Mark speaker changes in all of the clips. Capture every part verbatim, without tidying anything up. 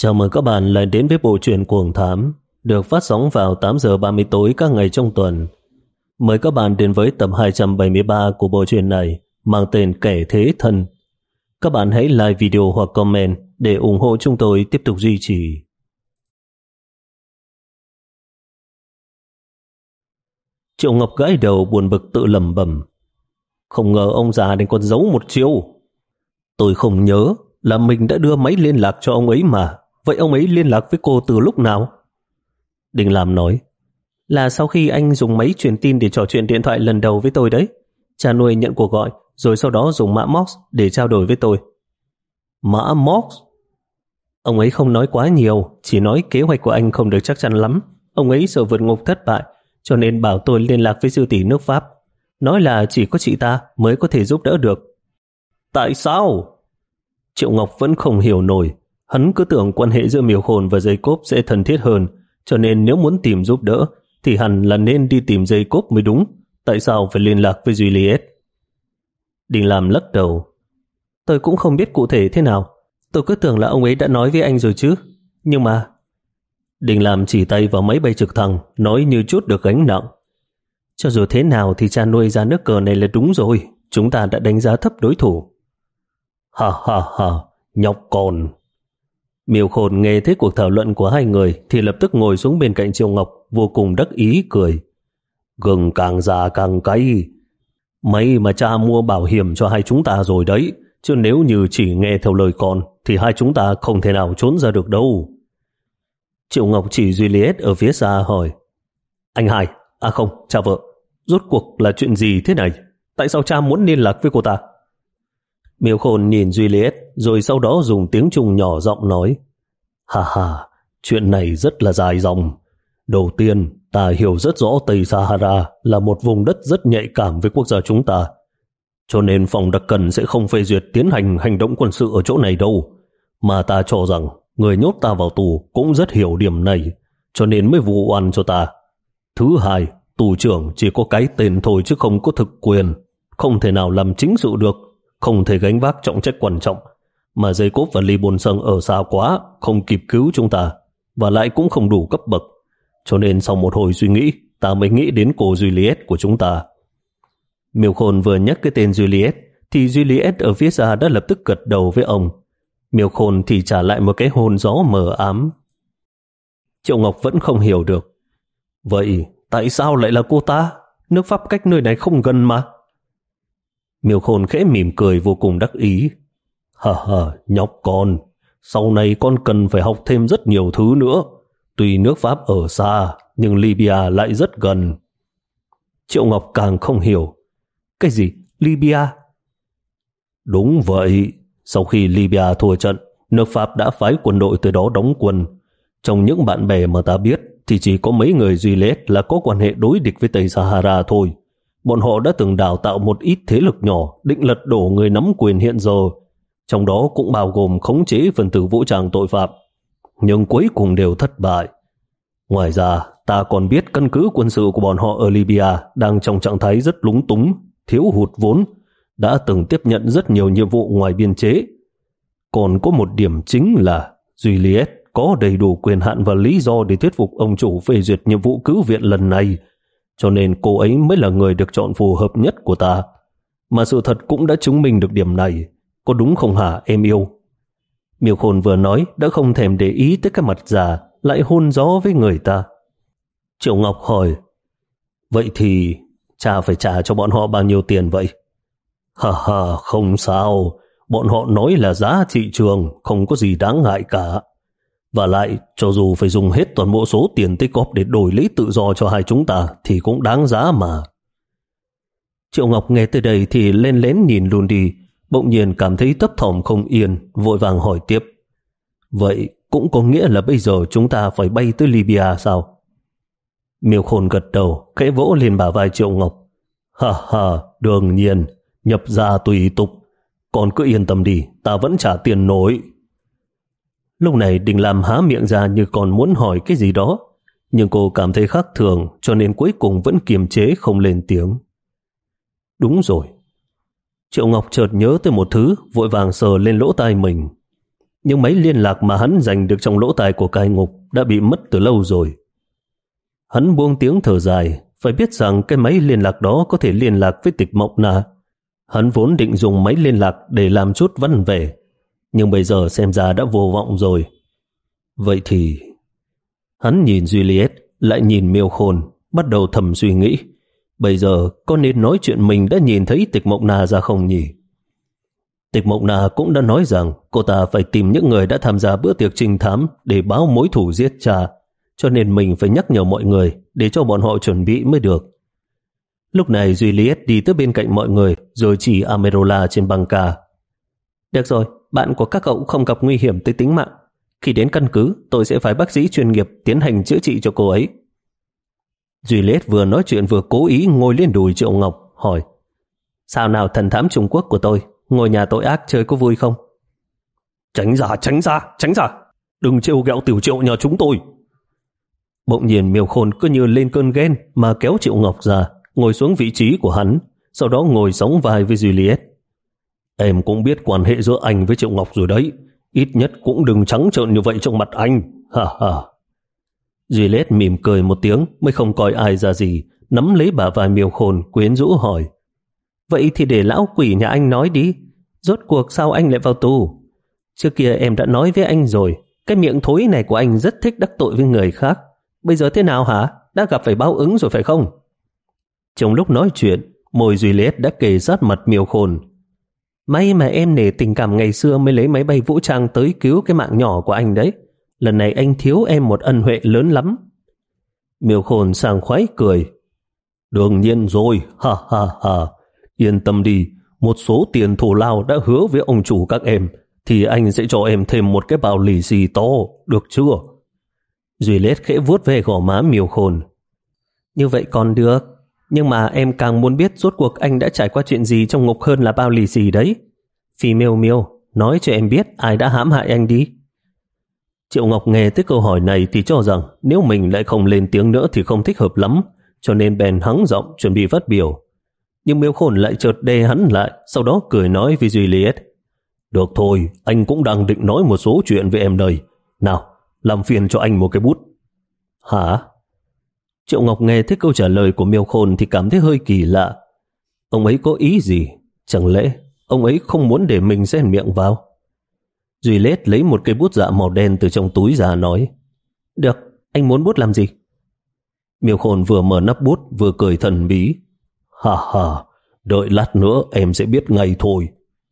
Speaker 1: Chào mừng các bạn lại đến với bộ truyện Cuồng Thám, được phát sóng vào tám giờ ba mươi tối các ngày trong tuần. Mời các bạn đến với tập hai trăm bảy mươi ba của bộ truyện này, mang tên Kẻ Thế Thân. Các bạn hãy like video hoặc comment để ủng hộ chúng tôi tiếp tục duy trì. Triệu Ngọc gãi đầu buồn bực tự lẩm bẩm. Không ngờ ông già này còn giấu một chiêu. Tôi không nhớ là mình đã đưa máy liên lạc cho ông ấy mà. Vậy ông ấy liên lạc với cô từ lúc nào? Đình Lam nói, là sau khi anh dùng máy truyền tin để trò chuyện điện thoại lần đầu với tôi đấy. Cha nuôi nhận cuộc gọi, rồi sau đó dùng mã Mox để trao đổi với tôi. Mã Mox? Ông ấy không nói quá nhiều, chỉ nói kế hoạch của anh không được chắc chắn lắm. Ông ấy sợ vượt ngục thất bại, cho nên bảo tôi liên lạc với sư tỷ nước Pháp. Nói là chỉ có chị ta mới có thể giúp đỡ được. Tại sao? Triệu Ngọc vẫn không hiểu nổi. Hắn cứ tưởng quan hệ giữa Miêu Khôn và Jacob sẽ thân thiết hơn, cho nên nếu muốn tìm giúp đỡ thì hẳn là nên đi tìm Jacob mới đúng. Tại sao phải liên lạc với Juliet? Đình Lam lắc đầu. Tôi cũng không biết cụ thể thế nào. Tôi cứ tưởng là ông ấy đã nói với anh rồi chứ. Nhưng mà... Đình Lam chỉ tay vào máy bay trực thăng, nói như chút được gánh nặng. Cho dù thế nào thì cha nuôi ra nước cờ này là đúng rồi. Chúng ta đã đánh giá thấp đối thủ. Ha ha ha, nhóc con. Miêu Khôn nghe thấy cuộc thảo luận của hai người thì lập tức ngồi xuống bên cạnh Triệu Ngọc, vô cùng đắc ý cười. Gừng càng già càng cay. May mà cha mua bảo hiểm cho hai chúng ta rồi đấy, chứ nếu như chỉ nghe theo lời con thì hai chúng ta không thể nào trốn ra được đâu. Triệu Ngọc chỉ Juliet ở phía xa hỏi, anh hai, à không, cha vợ, rốt cuộc là chuyện gì thế này? Tại sao cha muốn liên lạc với cô ta? Miêu Khôn nhìn Juliet rồi sau đó dùng tiếng Trung nhỏ giọng nói, ha ha, chuyện này rất là dài dòng. Đầu tiên, ta hiểu rất rõ Tây Sahara là một vùng đất rất nhạy cảm với quốc gia chúng ta, cho nên phòng đặc cần sẽ không phê duyệt tiến hành hành động quân sự ở chỗ này đâu. Mà ta cho rằng người nhốt ta vào tù cũng rất hiểu điểm này, cho nên mới vụ oan cho ta. Thứ hai, tù trưởng chỉ có cái tên thôi chứ không có thực quyền, không thể nào làm chính sự được, không thể gánh vác trọng trách quan trọng. Mà Jacob và Lee Bôn Sung ở xa quá, không kịp cứu chúng ta, và lại cũng không đủ cấp bậc. Cho nên sau một hồi suy nghĩ, ta mới nghĩ đến cô Juliet của chúng ta. Miêu Khôn vừa nhắc cái tên Juliet, thì Juliet ở phía xa đã lập tức gật đầu với ông. Miêu Khôn thì trả lại một cái hôn gió mờ ám. Triệu Ngọc vẫn không hiểu được. Vậy tại sao lại là cô ta? Nước Pháp cách nơi này không gần mà. Miêu Khôn khẽ mỉm cười vô cùng đắc ý. Hả hả, nhóc con, sau này con cần phải học thêm rất nhiều thứ nữa. Tuy nước Pháp ở xa, nhưng Libya lại rất gần. Triệu Ngọc càng không hiểu. Cái gì? Libya? Đúng vậy. Sau khi Libya thua trận, nước Pháp đã phái quân đội tới đó đóng quân. Trong những bạn bè mà ta biết, thì chỉ có mấy người Juliet là có quan hệ đối địch với Tây Sahara thôi. Bọn họ đã từng đào tạo một ít thế lực nhỏ, định lật đổ người nắm quyền hiện giờ. Trong đó cũng bao gồm khống chế phần tử vũ trang tội phạm. Nhưng cuối cùng đều thất bại. Ngoài ra, ta còn biết căn cứ quân sự của bọn họ ở Libya đang trong trạng thái rất lúng túng, thiếu hụt vốn, đã từng tiếp nhận rất nhiều nhiệm vụ ngoài biên chế. Còn có một điểm chính là Juliet có đầy đủ quyền hạn và lý do để thuyết phục ông chủ phê duyệt nhiệm vụ cứu viện lần này, cho nên cô ấy mới là người được chọn phù hợp nhất của ta. Mà sự thật cũng đã chứng minh được điểm này. Có đúng không hả em yêu? Miêu Khôn vừa nói đã không thèm để ý tới cái mặt già lại hôn gió với người ta. Triệu Ngọc hỏi, vậy thì cha phải trả cho bọn họ bao nhiêu tiền vậy? Hà hà, không sao. Bọn họ nói là giá thị trường, không có gì đáng ngại cả. Và lại, cho dù phải dùng hết toàn bộ số tiền tích góp để đổi lấy tự do cho hai chúng ta thì cũng đáng giá mà. Triệu Ngọc nghe tới đây thì lên lén nhìn luôn đi, bỗng nhiên cảm thấy thấp thỏm không yên, vội vàng hỏi tiếp. Vậy cũng có nghĩa là bây giờ chúng ta phải bay tới Libya sao? Miêu Khôn gật đầu, khẽ vỗ lên bả vai Triệu Ngọc. Ha ha, đương nhiên, nhập ra tùy tục. Còn cứ yên tâm đi, ta vẫn trả tiền nổi. Lúc này Đình Lam há miệng ra như còn muốn hỏi cái gì đó, nhưng cô cảm thấy khác thường cho nên cuối cùng vẫn kiềm chế không lên tiếng. Đúng rồi. Triệu Ngọc chợt nhớ tới một thứ, vội vàng sờ lên lỗ tai mình. nhưng máy liên lạc mà hắn giành được trong lỗ tai của cai ngục đã bị mất từ lâu rồi. Hắn buông tiếng thở dài, phải biết rằng cái máy liên lạc đó có thể liên lạc với Tịch Mộng Na. Hắn vốn định dùng máy liên lạc để làm chút văn về, nhưng bây giờ xem ra đã vô vọng rồi. Vậy thì... Hắn nhìn Juliet, lại nhìn Miêu Khôn, bắt đầu thầm suy nghĩ. Bây giờ có nên nói chuyện mình đã nhìn thấy Tịch Mộng Na ra không nhỉ? Tịch Mộng Na cũng đã nói rằng cô ta phải tìm những người đã tham gia bữa tiệc trinh thám để báo mối thù giết cha, cho nên mình phải nhắc nhở mọi người để cho bọn họ chuẩn bị mới được. Lúc này Juliet đi tới bên cạnh mọi người rồi chỉ Amerola trên băng ca. Được rồi, bạn của các cậu không gặp nguy hiểm tới tính mạng. Khi đến căn cứ, tôi sẽ phái bác sĩ chuyên nghiệp tiến hành chữa trị cho cô ấy. Juliet vừa nói chuyện vừa cố ý ngồi lên đùi Triệu Ngọc, hỏi: Sao nào thần thám Trung Quốc của tôi, ngồi nhà tội ác chơi có vui không? Tránh ra, tránh ra, tránh ra, đừng trêu ghẹo tiểu Triệu nhà chúng tôi. Bỗng nhiên Miêu Khôn cứ như lên cơn ghen mà kéo Triệu Ngọc ra, ngồi xuống vị trí của hắn, sau đó ngồi sóng vai với Juliet. Em cũng biết quan hệ giữa anh với Triệu Ngọc rồi đấy, ít nhất cũng đừng trắng trợn như vậy trong mặt anh, ha ha. Juliet mỉm cười một tiếng mới không coi ai ra gì, nắm lấy bả vai Miêu Khôn quyến rũ hỏi: Vậy thì để lão quỷ nhà anh nói đi, rốt cuộc sao anh lại vào tù? Trước kia em đã nói với anh rồi, cái miệng thối này của anh rất thích đắc tội với người khác. Bây giờ thế nào hả? Đã gặp phải báo ứng rồi phải không? Trong lúc nói chuyện, môi Juliet đã kề sát mặt Miêu Khôn. May mà em nể tình cảm ngày xưa mới lấy máy bay vũ trang tới cứu cái mạng nhỏ của anh đấy. Lần này anh thiếu em một ân huệ lớn lắm. Miêu Khôn sảng khoái cười. Đương nhiên rồi, ha ha ha. Yên tâm đi, một số tiền thù lao đã hứa với ông chủ các em, thì anh sẽ cho em thêm một cái bao lì xì to, được chưa? Juliet khẽ vuốt về gò má Miêu Khôn. Như vậy còn được, nhưng mà em càng muốn biết rốt cuộc anh đã trải qua chuyện gì trong ngục hơn là bao lì xì đấy. Phi Miêu Miêu, nói cho em biết ai đã hãm hại anh đi. Triệu Ngọc nghe tới câu hỏi này thì cho rằng nếu mình lại không lên tiếng nữa thì không thích hợp lắm, cho nên bèn hắng giọng chuẩn bị phát biểu. Nhưng Miêu Khôn lại chợt đè hắn lại, sau đó cười nói với Juliet: Được thôi, anh cũng đang định nói một số chuyện với em đây. Nào, làm phiền cho anh một cái bút. Hả? Triệu Ngọc nghe thấy câu trả lời của Miêu Khôn thì cảm thấy hơi kỳ lạ. Ông ấy có ý gì? Chẳng lẽ ông ấy không muốn để mình xen miệng vào? Juliet lấy một cây bút dạ màu đen từ trong túi ra nói: Được, anh muốn bút làm gì? Miêu Khôn vừa mở nắp bút vừa cười thần bí. Ha ha, đợi lát nữa em sẽ biết ngay thôi.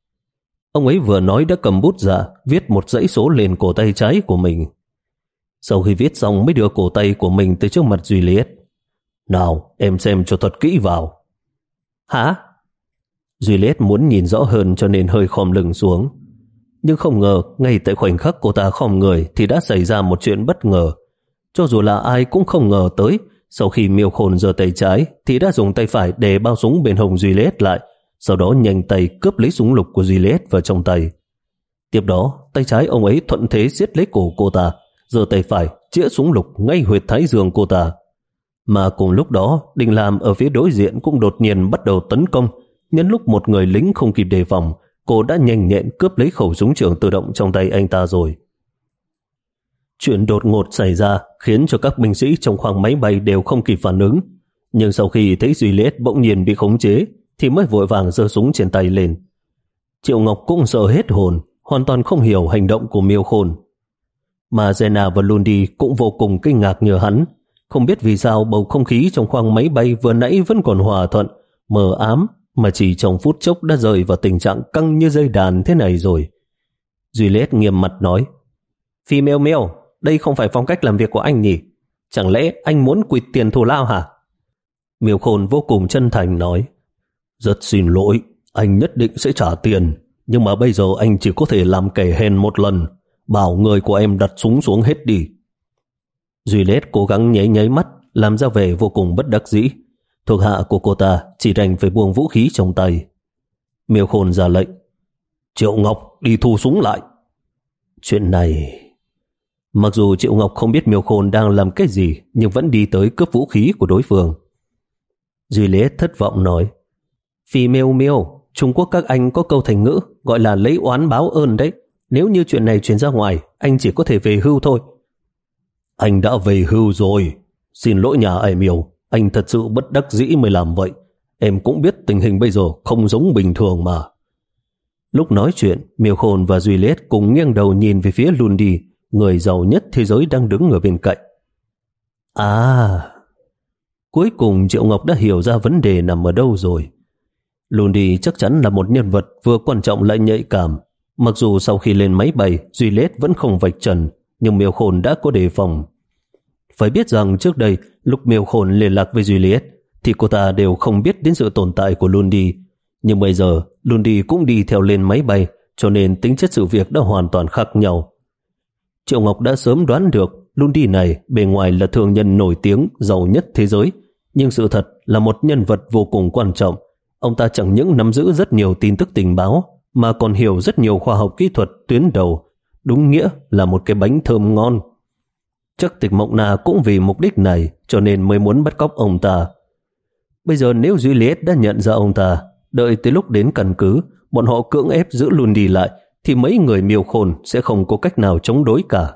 Speaker 1: Ông ấy vừa nói đã cầm bút ra, viết một dãy số lên cổ tay trái của mình. Sau khi viết xong mới đưa cổ tay của mình tới trước mặt Juliet. Nào, em xem cho thật kỹ vào. Hả? Juliet muốn nhìn rõ hơn cho nên hơi khom lưng xuống. Nhưng không ngờ, ngay tại khoảnh khắc cô ta khom người thì đã xảy ra một chuyện bất ngờ. Cho dù là ai cũng không ngờ tới, sau khi Miêu Khôn giơ tay trái thì đã dùng tay phải để bao súng bên hông Juliet lại, sau đó nhanh tay cướp lấy súng lục của Juliet vào trong tay. Tiếp đó, tay trái ông ấy thuận thế siết lấy cổ cô ta, giơ tay phải chĩa súng lục ngay huyệt thái dương cô ta. Mà cùng lúc đó, Đình Lam ở phía đối diện cũng đột nhiên bắt đầu tấn công. Nhân lúc một người lính không kịp đề phòng, cô đã nhanh nhẹn cướp lấy khẩu súng trường tự động trong tay anh ta rồi. Chuyện đột ngột xảy ra khiến cho các binh sĩ trong khoang máy bay đều không kịp phản ứng. Nhưng sau khi thấy Juliet bỗng nhiên bị khống chế thì mới vội vàng giơ súng trên tay lên. Triệu Ngọc cũng sợ hết hồn, hoàn toàn không hiểu hành động của Miêu Khôn. Mà Zena và Lundi cũng vô cùng kinh ngạc như hắn. Không biết vì sao bầu không khí trong khoang máy bay vừa nãy vẫn còn hòa thuận, mờ ám, mà chỉ trong phút chốc đã rơi vào tình trạng căng như dây đàn thế này rồi. Juliet nghiêm mặt nói: Phi Miêu Miêu, đây không phải phong cách làm việc của anh nhỉ? Chẳng lẽ anh muốn quỵt tiền thù lao hả? Miêu Khôn vô cùng chân thành nói: Rất xin lỗi, anh nhất định sẽ trả tiền, nhưng mà bây giờ anh chỉ có thể làm kẻ hèn một lần. Bảo người của em đặt súng xuống hết đi. Juliet cố gắng nháy nháy mắt, làm ra vẻ vô cùng bất đắc dĩ. Thuộc hạ của cô ta chỉ đành phải buông vũ khí trong tay. Miêu Khôn ra lệnh: Triệu Ngọc, đi thu súng lại. Chuyện này... Mặc dù Triệu Ngọc không biết Miêu Khôn đang làm cái gì, nhưng vẫn đi tới cướp vũ khí của đối phương. Juliet thất vọng nói: Phi Miêu Miêu, Trung Quốc các anh có câu thành ngữ gọi là lấy oán báo ơn đấy. Nếu như chuyện này truyền ra ngoài, anh chỉ có thể về hưu thôi. Anh đã về hưu rồi. Xin lỗi nhà ai Miêu, anh thật sự bất đắc dĩ mới làm vậy. Em cũng biết tình hình bây giờ không giống bình thường mà. Lúc nói chuyện, Miêu Khôn và Juliet cùng nghiêng đầu nhìn về phía Lundi, người giàu nhất thế giới đang đứng ở bên cạnh. À, cuối cùng Triệu Ngọc đã hiểu ra vấn đề nằm ở đâu rồi. Lundi chắc chắn là một nhân vật vừa quan trọng lại nhạy cảm. Mặc dù sau khi lên máy bay, Juliet vẫn không vạch trần, nhưng Miêu Khôn đã có đề phòng. Phải biết rằng trước đây, lúc Miêu Khôn liên lạc với Juliet, thì cô ta đều không biết đến sự tồn tại của Lundi. Nhưng bây giờ, Lundi cũng đi theo lên máy bay, cho nên tính chất sự việc đã hoàn toàn khác nhau. Triệu Ngọc đã sớm đoán được Lundi này bề ngoài là thương nhân nổi tiếng, giàu nhất thế giới, nhưng sự thật là một nhân vật vô cùng quan trọng. Ông ta chẳng những nắm giữ rất nhiều tin tức tình báo, mà còn hiểu rất nhiều khoa học kỹ thuật tuyến đầu, đúng nghĩa là một cái bánh thơm ngon. Chắc Tịch Mộng Na cũng vì mục đích này cho nên mới muốn bắt cóc ông ta. Bây giờ nếu Juliet đã nhận ra ông ta, đợi tới lúc đến căn cứ, bọn họ cưỡng ép giữ Lundi lại, thì mấy người Miêu Khôn sẽ không có cách nào chống đối cả.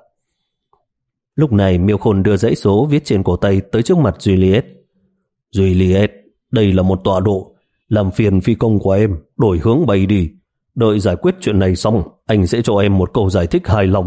Speaker 1: Lúc này Miêu Khôn đưa dãy số viết trên cổ tay tới trước mặt Juliet. Juliet, đây là một tọa độ, làm phiền phi công của em, đổi hướng bay đi. Đợi giải quyết chuyện này xong, anh sẽ cho em một câu giải thích hài lòng.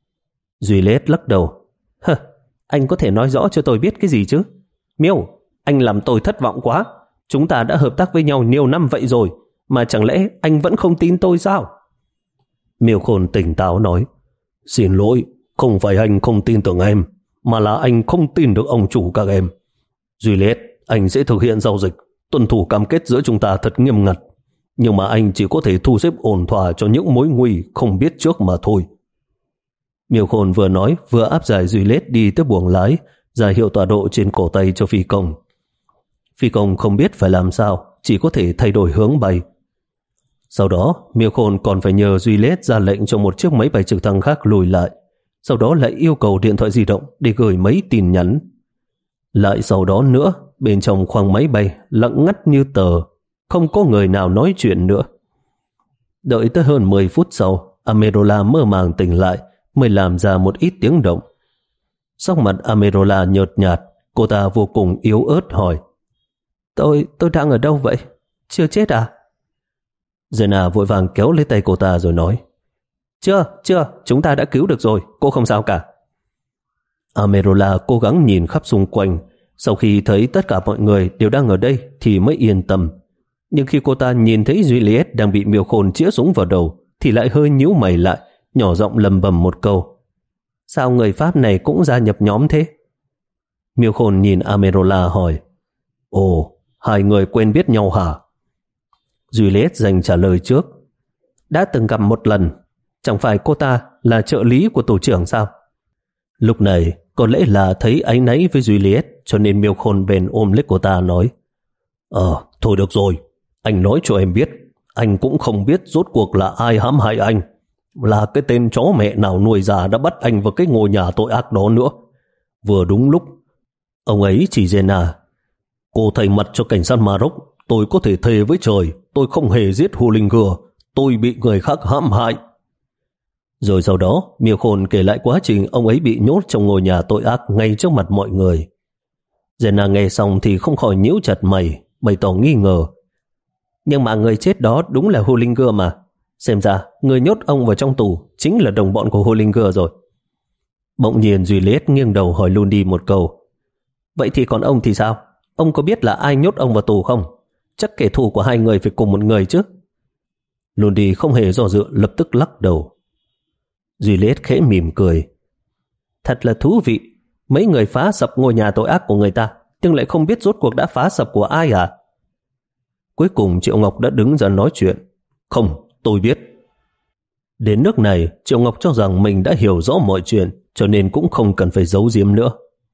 Speaker 1: Juliet lắc đầu. Hơ, anh có thể nói rõ cho tôi biết cái gì chứ? Miêu, anh làm tôi thất vọng quá. Chúng ta đã hợp tác với nhau nhiều năm vậy rồi, mà chẳng lẽ anh vẫn không tin tôi sao? Miêu Khôn tỉnh táo nói. Xin lỗi, không phải anh không tin tưởng em, mà là anh không tin được ông chủ các em. Juliet, anh sẽ thực hiện giao dịch, tuân thủ cam kết giữa chúng ta thật nghiêm ngặt. Nhưng mà anh chỉ có thể thu xếp ổn thỏa cho những mối nguy không biết trước mà thôi. Miêu Khôn vừa nói vừa áp giải Juliet đi tới buồng lái, ra hiệu tọa độ trên cổ tay cho phi công. Phi công không biết phải làm sao, chỉ có thể thay đổi hướng bay. Sau đó, Miêu Khôn còn phải nhờ Juliet ra lệnh cho một chiếc máy bay trực thăng khác lùi lại. Sau đó lại yêu cầu điện thoại di động để gửi mấy tin nhắn. Lại sau đó nữa, bên trong khoang máy bay lặng ngắt như tờ, không có người nào nói chuyện nữa. Đợi tới hơn mười phút sau, Amerola mơ màng tỉnh lại, mới làm ra một ít tiếng động. Sắc mặt Amerola nhợt nhạt, cô ta vô cùng yếu ớt hỏi. Tôi, tôi đang ở đâu vậy? Chưa chết à? Jenna vội vàng kéo lấy tay cô ta rồi nói. Chưa, chưa, chúng ta đã cứu được rồi, cô không sao cả. Amerola cố gắng nhìn khắp xung quanh, sau khi thấy tất cả mọi người đều đang ở đây thì mới yên tâm. Nhưng khi cô ta nhìn thấy Juliet đang bị Miêu Khôn chĩa súng vào đầu thì lại hơi nhíu mày lại, nhỏ giọng lầm bầm một câu. Sao người Pháp này cũng gia nhập nhóm thế? Miêu Khôn nhìn Amerola hỏi. Ồ, hai người quen biết nhau hả? Juliet dành trả lời trước. Đã từng gặp một lần. Chẳng phải cô ta là trợ lý của tổ trưởng sao? Lúc này có lẽ là thấy áy náy với Juliet, cho nên Miêu Khôn bèn ôm lấy cô ta nói. Ờ, thôi được rồi. Anh nói cho em biết, anh cũng không biết rốt cuộc là ai hãm hại anh. Là cái tên chó mẹ nào nuôi già đã bắt anh vào cái ngôi nhà tội ác đó nữa. Vừa đúng lúc, ông ấy chỉ Jenna. Cô thay mặt cho cảnh sát Maroc, tôi có thể thề với trời, tôi không hề giết Hullinger, tôi bị người khác hãm hại. Rồi sau đó, Miêu Khôn kể lại quá trình ông ấy bị nhốt trong ngôi nhà tội ác ngay trước mặt mọi người. Jenna nghe xong thì không khỏi nhíu chặt mày, bày tỏ nghi ngờ. Nhưng mà người chết đó đúng là Hullinger mà. Xem ra, người nhốt ông vào trong tù chính là đồng bọn của Hullinger rồi. Bỗng nhiên Juliet nghiêng đầu hỏi Lundi một câu. Vậy thì còn ông thì sao? Ông có biết là ai nhốt ông vào tù không? Chắc kẻ thù của hai người phải cùng một người chứ. Lundi không hề do dự, lập tức lắc đầu. Juliet khẽ mỉm cười. Thật là thú vị. Mấy người phá sập ngôi nhà tội ác của người ta, nhưng lại không biết rốt cuộc đã phá sập của ai à? Cuối cùng Triệu Ngọc đã đứng ra nói chuyện. Không, tôi biết. Đến nước này, Triệu Ngọc cho rằng mình đã hiểu rõ mọi chuyện, cho nên cũng không cần phải giấu giếm nữa.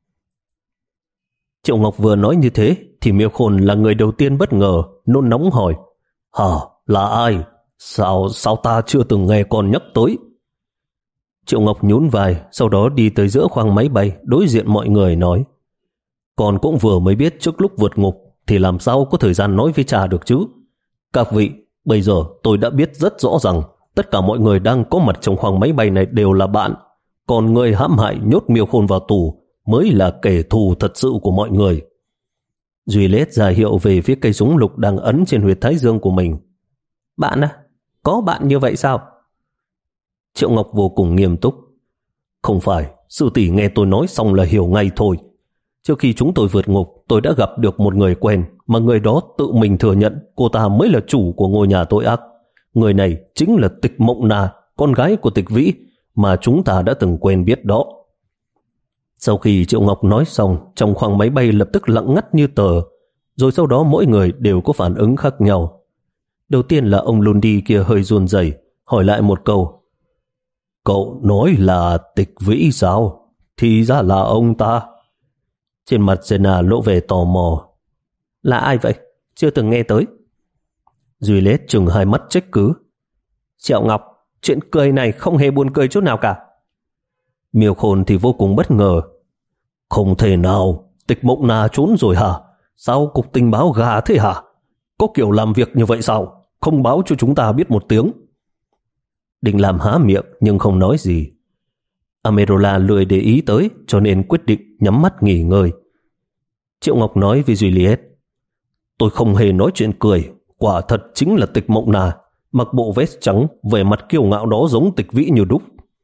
Speaker 1: Triệu Ngọc vừa nói như thế, thì Miêu Khôn là người đầu tiên bất ngờ, nôn nóng hỏi. Hả, là ai? Sao, sao ta chưa từng nghe con nhắc tới? Triệu Ngọc nhún vai, sau đó đi tới giữa khoang máy bay, đối diện mọi người nói. Con cũng vừa mới biết trước lúc vượt ngục, thì làm sao có thời gian nói với cha được chứ? Các vị, bây giờ tôi đã biết rất rõ rằng tất cả mọi người đang có mặt trong khoang máy bay này đều là bạn, còn người hãm hại nhốt Miêu Khôn vào tù mới là kẻ thù thật sự của mọi người. Duy Lết ra hiệu về phía cây súng lục đang ấn trên huyệt thái dương của mình. Bạn à? Có bạn như vậy sao? Triệu Ngọc vô cùng nghiêm túc. Không phải, sư tỷ nghe tôi nói xong là hiểu ngay thôi. Trước khi chúng tôi vượt ngục, tôi đã gặp được một người quen, mà người đó tự mình thừa nhận cô ta mới là chủ của ngôi nhà tội ác. Người này chính là Tịch Mộng Na, con gái của Tịch Vĩ, mà chúng ta đã từng quen biết đó. Sau khi Triệu Ngọc nói xong, trong khoang máy bay lập tức lặng ngắt như tờ, rồi sau đó mỗi người đều có phản ứng khác nhau. Đầu tiên là ông Lundi kia hơi run rẩy, hỏi lại một câu. Cậu nói là Tịch Vĩ sao? Thì ra là ông ta. Trên mặt Jenna lộ vẻ tò mò. Là ai vậy? Chưa từng nghe tới. Duy Lết trừng hai mắt trách cứ. Triệu Ngọc, chuyện cười này không hề buồn cười chút nào cả. Miêu Khôn thì vô cùng bất ngờ. Không thể nào, Tịch Mộng Na trốn rồi hả? Sao cục tình báo gà thế hả? Có kiểu làm việc như vậy sao? Không báo cho chúng ta biết một tiếng. Định làm há miệng nhưng không nói gì. Amerola lười để ý tới cho nên quyết định nhắm mắt nghỉ ngơi. Triệu Ngọc nói với Juliet. Tôi không hề nói chuyện cười. Quả thật chính là Tịch Mộng Na, mặc bộ vest trắng, vẻ mặt kiêu ngạo đó giống Tịch Vĩ như đúc.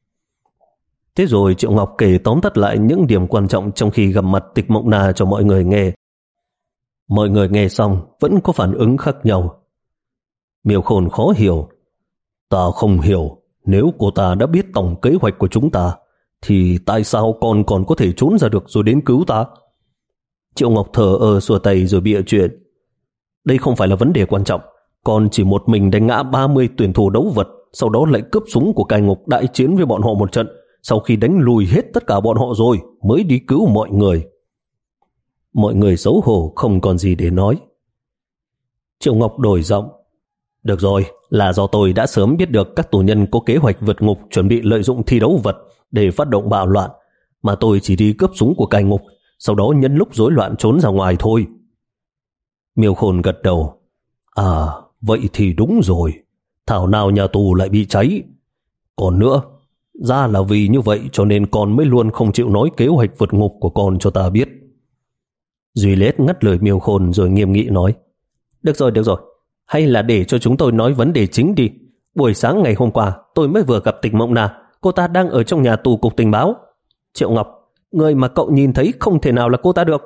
Speaker 1: Thế rồi Triệu Ngọc kể tóm tắt lại những điểm quan trọng trong khi gặp mặt Tịch Mộng Na cho mọi người nghe. Mọi người nghe xong vẫn có phản ứng khác nhau. Miêu Khôn khó hiểu. Ta không hiểu, nếu cô ta đã biết tổng kế hoạch của chúng ta, thì tại sao con còn có thể trốn ra được rồi đến cứu ta? Triệu Ngọc thở ơ xua tay rồi bịa chuyện. Đây không phải là vấn đề quan trọng. Con chỉ một mình đánh ngã ba mươi tuyển thủ đấu vật, sau đó lại cướp súng của cai ngục đại chiến với bọn họ một trận. Sau khi đánh lùi hết tất cả bọn họ rồi, mới đi cứu mọi người. Mọi người xấu hổ không còn gì để nói. Triệu Ngọc đổi giọng. Được rồi, là do tôi đã sớm biết được các tù nhân có kế hoạch vượt ngục chuẩn bị lợi dụng thi đấu vật để phát động bạo loạn, mà tôi chỉ đi cướp súng của cai ngục, sau đó nhân lúc rối loạn trốn ra ngoài thôi. Miêu Khôn gật đầu. À, vậy thì đúng rồi. Thảo nào nhà tù lại bị cháy. Còn nữa, ra là vì như vậy cho nên con mới luôn không chịu nói kế hoạch vượt ngục của con cho ta biết. Duy Lết ngắt lời Miêu Khôn rồi nghiêm nghị nói. Được rồi, được rồi. Hay là để cho chúng tôi nói vấn đề chính đi. Buổi sáng ngày hôm qua, tôi mới vừa gặp Tịch Mộng Na. Cô ta đang ở trong nhà tù cục tình báo. Triệu Ngọc, người mà cậu nhìn thấy không thể nào là cô ta được.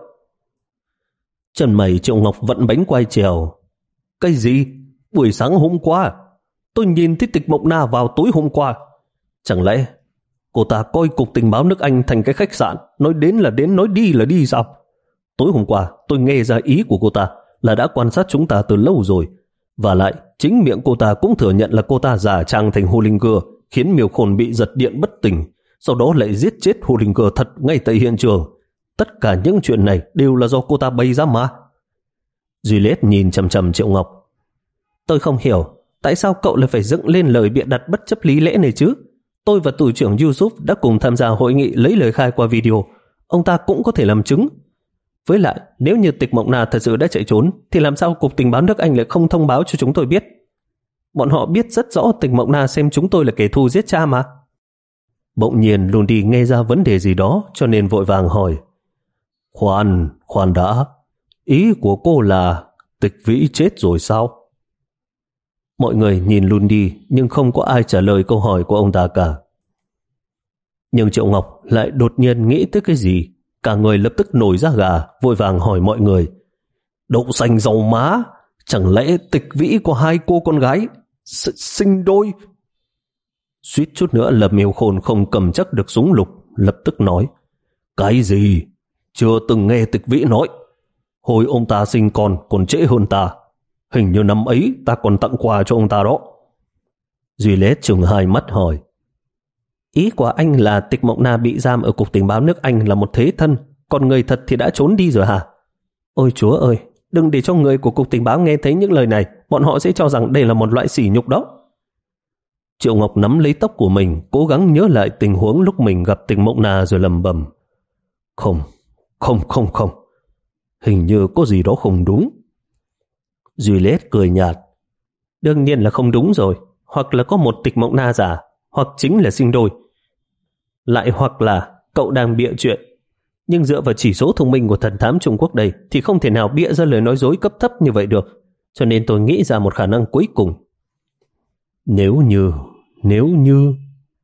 Speaker 1: Chân mày Triệu Ngọc vẫn bánh quay trèo. Cái gì? Buổi sáng hôm qua? Tôi nhìn thấy Tịch Mộng Na vào tối hôm qua. Chẳng lẽ cô ta coi cục tình báo nước Anh thành cái khách sạn, nói đến là đến, nói đi là đi sao? Tối hôm qua tôi nghe ra ý của cô ta là đã quan sát chúng ta từ lâu rồi. Và lại chính miệng cô ta cũng thừa nhận là cô ta giả trang thành Hollinger, khiến Miêu Khôn bị giật điện bất tỉnh, sau đó lại giết chết Hollinger thật ngay tại hiện trường. Tất cả những chuyện này đều là do cô ta bày ra mà. Juliet nhìn chằm chằm Triệu Ngọc. Tôi không hiểu, tại sao cậu lại phải dựng lên lời bịa đặt bất chấp lý lẽ này chứ? Tôi và tù trưởng Yusuf đã cùng tham gia hội nghị lấy lời khai qua video. Ông ta cũng có thể làm chứng. Với lại, nếu như Tịch Mộng Na thật sự đã chạy trốn, thì làm sao cục tình báo nước Anh lại không thông báo cho chúng tôi biết? Bọn họ biết rất rõ Tịch Mộng Na xem chúng tôi là kẻ thù giết cha mà. Bỗng nhiên Lundi nghe ra vấn đề gì đó cho nên vội vàng hỏi. Khoan, khoan đã. Ý của cô là Tịch Vĩ chết rồi sao? Mọi người nhìn Lundi nhưng không có ai trả lời câu hỏi của ông ta cả. Nhưng Triệu Ngọc lại đột nhiên nghĩ tới cái gì. Cả người lập tức nổi da gà, vội vàng hỏi mọi người. Đậu xanh dầu má, chẳng lẽ Tịch Vĩ có hai cô con gái S sinh đôi? Suýt chút nữa là Miêu Khôn không cầm chắc được súng lục, lập tức nói. Cái gì? Chưa từng nghe Tịch Vĩ nói. Hồi ông ta sinh con còn trễ hơn ta. Hình như năm ấy ta còn tặng quà cho ông ta đó. Duy Lết trừng hai mắt hỏi. Ý của anh là Tịch Mộng Na bị giam ở cục tình báo nước Anh là một thế thân, còn người thật thì đã trốn đi rồi hả? Ôi chúa ơi, đừng để cho người của cục tình báo nghe thấy những lời này, bọn họ sẽ cho rằng đây là một loại sỉ nhục đó. Triệu Ngọc nắm lấy tóc của mình, cố gắng nhớ lại tình huống lúc mình gặp Tịch Mộng Na rồi lầm bầm. Không, không, không, không. Hình như có gì đó không đúng. Duy Lết cười nhạt. Đương nhiên là không đúng rồi. hoặc là có một Tịch Mộng Na giả, hoặc chính là sinh đôi. Lại hoặc là cậu đang bịa chuyện. Nhưng dựa vào chỉ số thông minh của thần thám Trung Quốc đây thì không thể nào bịa ra lời nói dối cấp thấp như vậy được. Cho nên tôi nghĩ ra một khả năng cuối cùng. Nếu như, nếu như...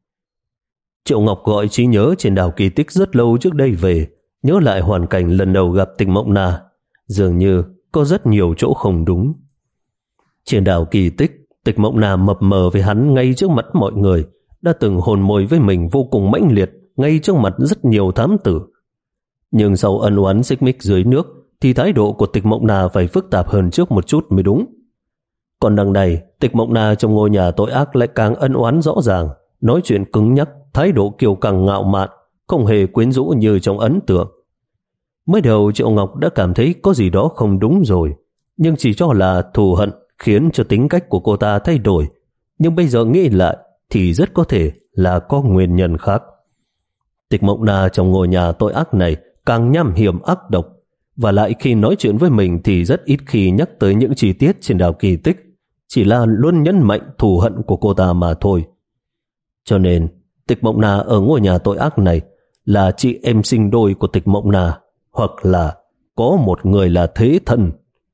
Speaker 1: Triệu Ngọc gọi trí nhớ trên đảo kỳ tích rất lâu trước đây về, nhớ lại hoàn cảnh lần đầu gặp Tịch Mộng Na. Dường như có rất nhiều chỗ không đúng. Trên đảo kỳ tích, Tịch Mộng Na mập mờ với hắn ngay trước mặt mọi người, đã từng hôn môi với mình vô cùng mãnh liệt ngay trước mặt rất nhiều thám tử. Nhưng sau ân oán xích mích dưới nước thì thái độ của Tịch Mộng Na phải phức tạp hơn trước một chút mới đúng. Còn đằng này, Tịch Mộng Na trong ngôi nhà tội ác lại càng ân oán rõ ràng, nói chuyện cứng nhắc, thái độ kiêu căng ngạo mạn, không hề quyến rũ như trong ấn tượng. Mới đầu Triệu Ngọc đã cảm thấy có gì đó không đúng rồi, nhưng chỉ cho là thù hận khiến cho tính cách của cô ta thay đổi. Nhưng bây giờ nghĩ lại thì rất có thể là có nguyên nhân khác. Tịch Mộng Na trong ngôi nhà tội ác này càng nham hiểm ác độc, và lại khi nói chuyện với mình thì rất ít khi nhắc tới những chi tiết trên đảo kỳ tích, chỉ là luôn nhấn mạnh thù hận của cô ta mà thôi. Cho nên Tịch Mộng Na ở ngôi nhà tội ác này là chị em sinh đôi của Tịch Mộng Na, hoặc là có một người là thế thân.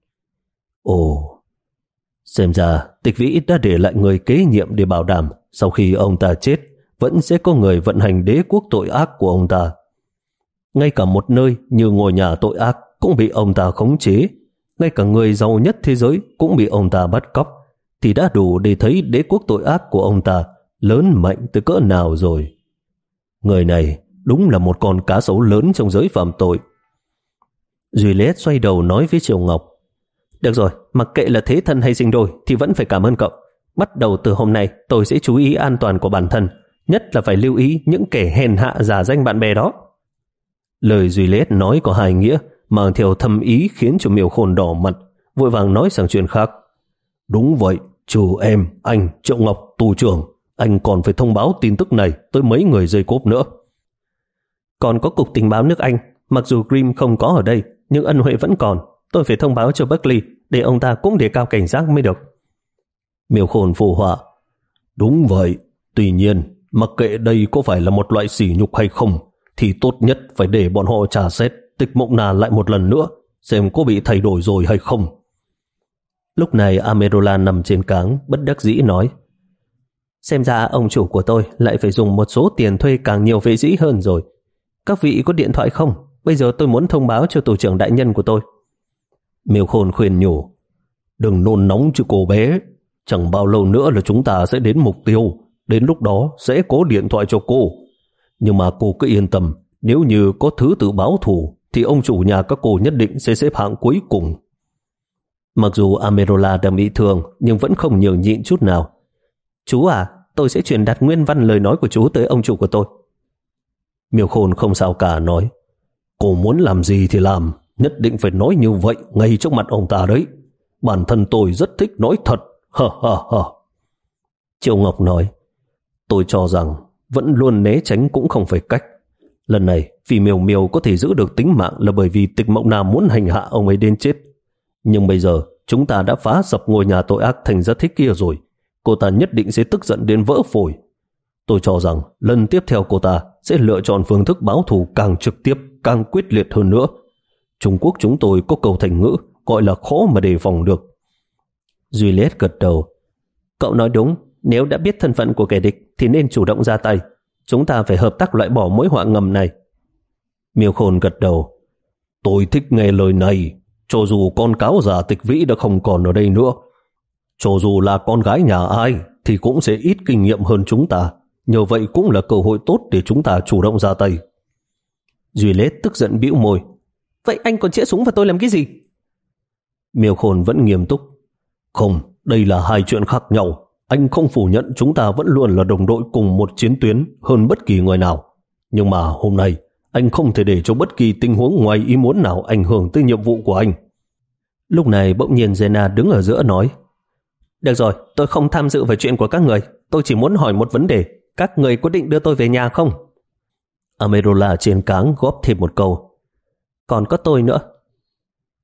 Speaker 1: Ồ, xem ra Tịch Vĩ đã để lại người kế nhiệm để bảo đảm sau khi ông ta chết vẫn sẽ có người vận hành đế quốc tội ác của ông ta. Ngay cả một nơi như ngôi nhà tội ác cũng bị ông ta khống chế, ngay cả người giàu nhất thế giới cũng bị ông ta bắt cóc, thì đã đủ để thấy đế quốc tội ác của ông ta lớn mạnh tới cỡ nào rồi. Người này đúng là một con cá sấu lớn trong giới phạm tội. Juliet xoay đầu nói với Triệu Ngọc: Được rồi, mặc kệ là thế thân hay sinh đôi thì vẫn phải cảm ơn cậu. Bắt đầu từ hôm nay tôi sẽ chú ý an toàn của bản thân, nhất là phải lưu ý những kẻ hèn hạ giả danh bạn bè đó. Lời Juliet nói có hai nghĩa, mang theo thâm ý khiến cho Miêu Khôn đỏ mặt, vội vàng nói sang chuyện khác. Đúng vậy, trừ em, anh, Triệu Ngọc, tù trưởng, anh còn phải thông báo tin tức này tới mấy người dây cốp nữa. Còn có cục tình báo nước Anh, mặc dù Grimm không có ở đây, nhưng ân huệ vẫn còn. Tôi phải thông báo cho Buckley để ông ta cũng đề cao cảnh giác mới được. Miêu Khôn phụ họa. Đúng vậy, tuy nhiên, mặc kệ đây có phải là một loại sỉ nhục hay không, thì tốt nhất phải để bọn họ trả xét Tịch Mộng Na lại một lần nữa, xem có bị thay đổi rồi hay không. Lúc này Amerola nằm trên cáng, bất đắc dĩ nói: Xem ra ông chủ của tôi lại phải dùng một số tiền thuê càng nhiều vệ sĩ hơn rồi. Các vị có điện thoại không? Bây giờ tôi muốn thông báo cho tù trưởng đại nhân của tôi. Miêu Khôn khuyên nhủ: Đừng nôn nóng chứ cô bé, chẳng bao lâu nữa là chúng ta sẽ đến mục tiêu, đến lúc đó sẽ có điện thoại cho cô. Nhưng mà cô cứ yên tâm, nếu như có thứ tự báo thù thì ông chủ nhà các cô nhất định sẽ xếp hạng cuối cùng. Mặc dù Amerola đang bị thương nhưng vẫn không nhường nhịn chút nào. Chú à, tôi sẽ truyền đạt nguyên văn lời nói của chú tới ông chủ của tôi. Miêu Khôn không sao cả nói: Cô muốn làm gì thì làm, nhất định phải nói như vậy ngay trước mặt ông ta đấy. Bản thân tôi rất thích nói thật. Ha ha ha. Triệu Ngọc nói: Tôi cho rằng vẫn luôn né tránh cũng không phải cách. Lần này vì Miêu Miêu có thể giữ được tính mạng là bởi vì Tịch Mộng Na muốn hành hạ ông ấy đến chết. Nhưng bây giờ chúng ta đã phá sập ngôi nhà tội ác thành ra thế kia rồi, cô ta nhất định sẽ tức giận đến vỡ phổi. Tôi cho rằng lần tiếp theo cô ta sẽ lựa chọn phương thức báo thù càng trực tiếp, càng quyết liệt hơn nữa. Trung Quốc chúng tôi có câu thành ngữ gọi là khó mà đề phòng được. Juliet gật đầu. Cậu nói đúng, nếu đã biết thân phận của kẻ địch thì nên chủ động ra tay. Chúng ta phải hợp tác loại bỏ mối họa ngầm này. Miêu Khôn gật đầu. Tôi thích nghe lời này. Cho dù con cáo già Tịch Vĩ đã không còn ở đây nữa, cho dù là con gái nhà ai thì cũng sẽ ít kinh nghiệm hơn chúng ta. Nhờ vậy cũng là cơ hội tốt để chúng ta chủ động ra tay. Juliet tức giận bĩu môi. Vậy anh còn chĩa súng vào tôi làm cái gì? Miêu Khôn vẫn nghiêm túc. Không, đây là hai chuyện khác nhau. Anh không phủ nhận chúng ta vẫn luôn là đồng đội cùng một chiến tuyến hơn bất kỳ người nào. Nhưng mà hôm nay anh không thể để cho bất kỳ tình huống ngoài ý muốn nào ảnh hưởng tới nhiệm vụ của anh. Lúc này bỗng nhiên Jenna đứng ở giữa nói: Được rồi, tôi không tham dự vào chuyện của các người. Tôi chỉ muốn hỏi một vấn đề. Các người có định đưa tôi về nhà không? Amerola trên cáng góp thêm một câu: Còn có tôi nữa.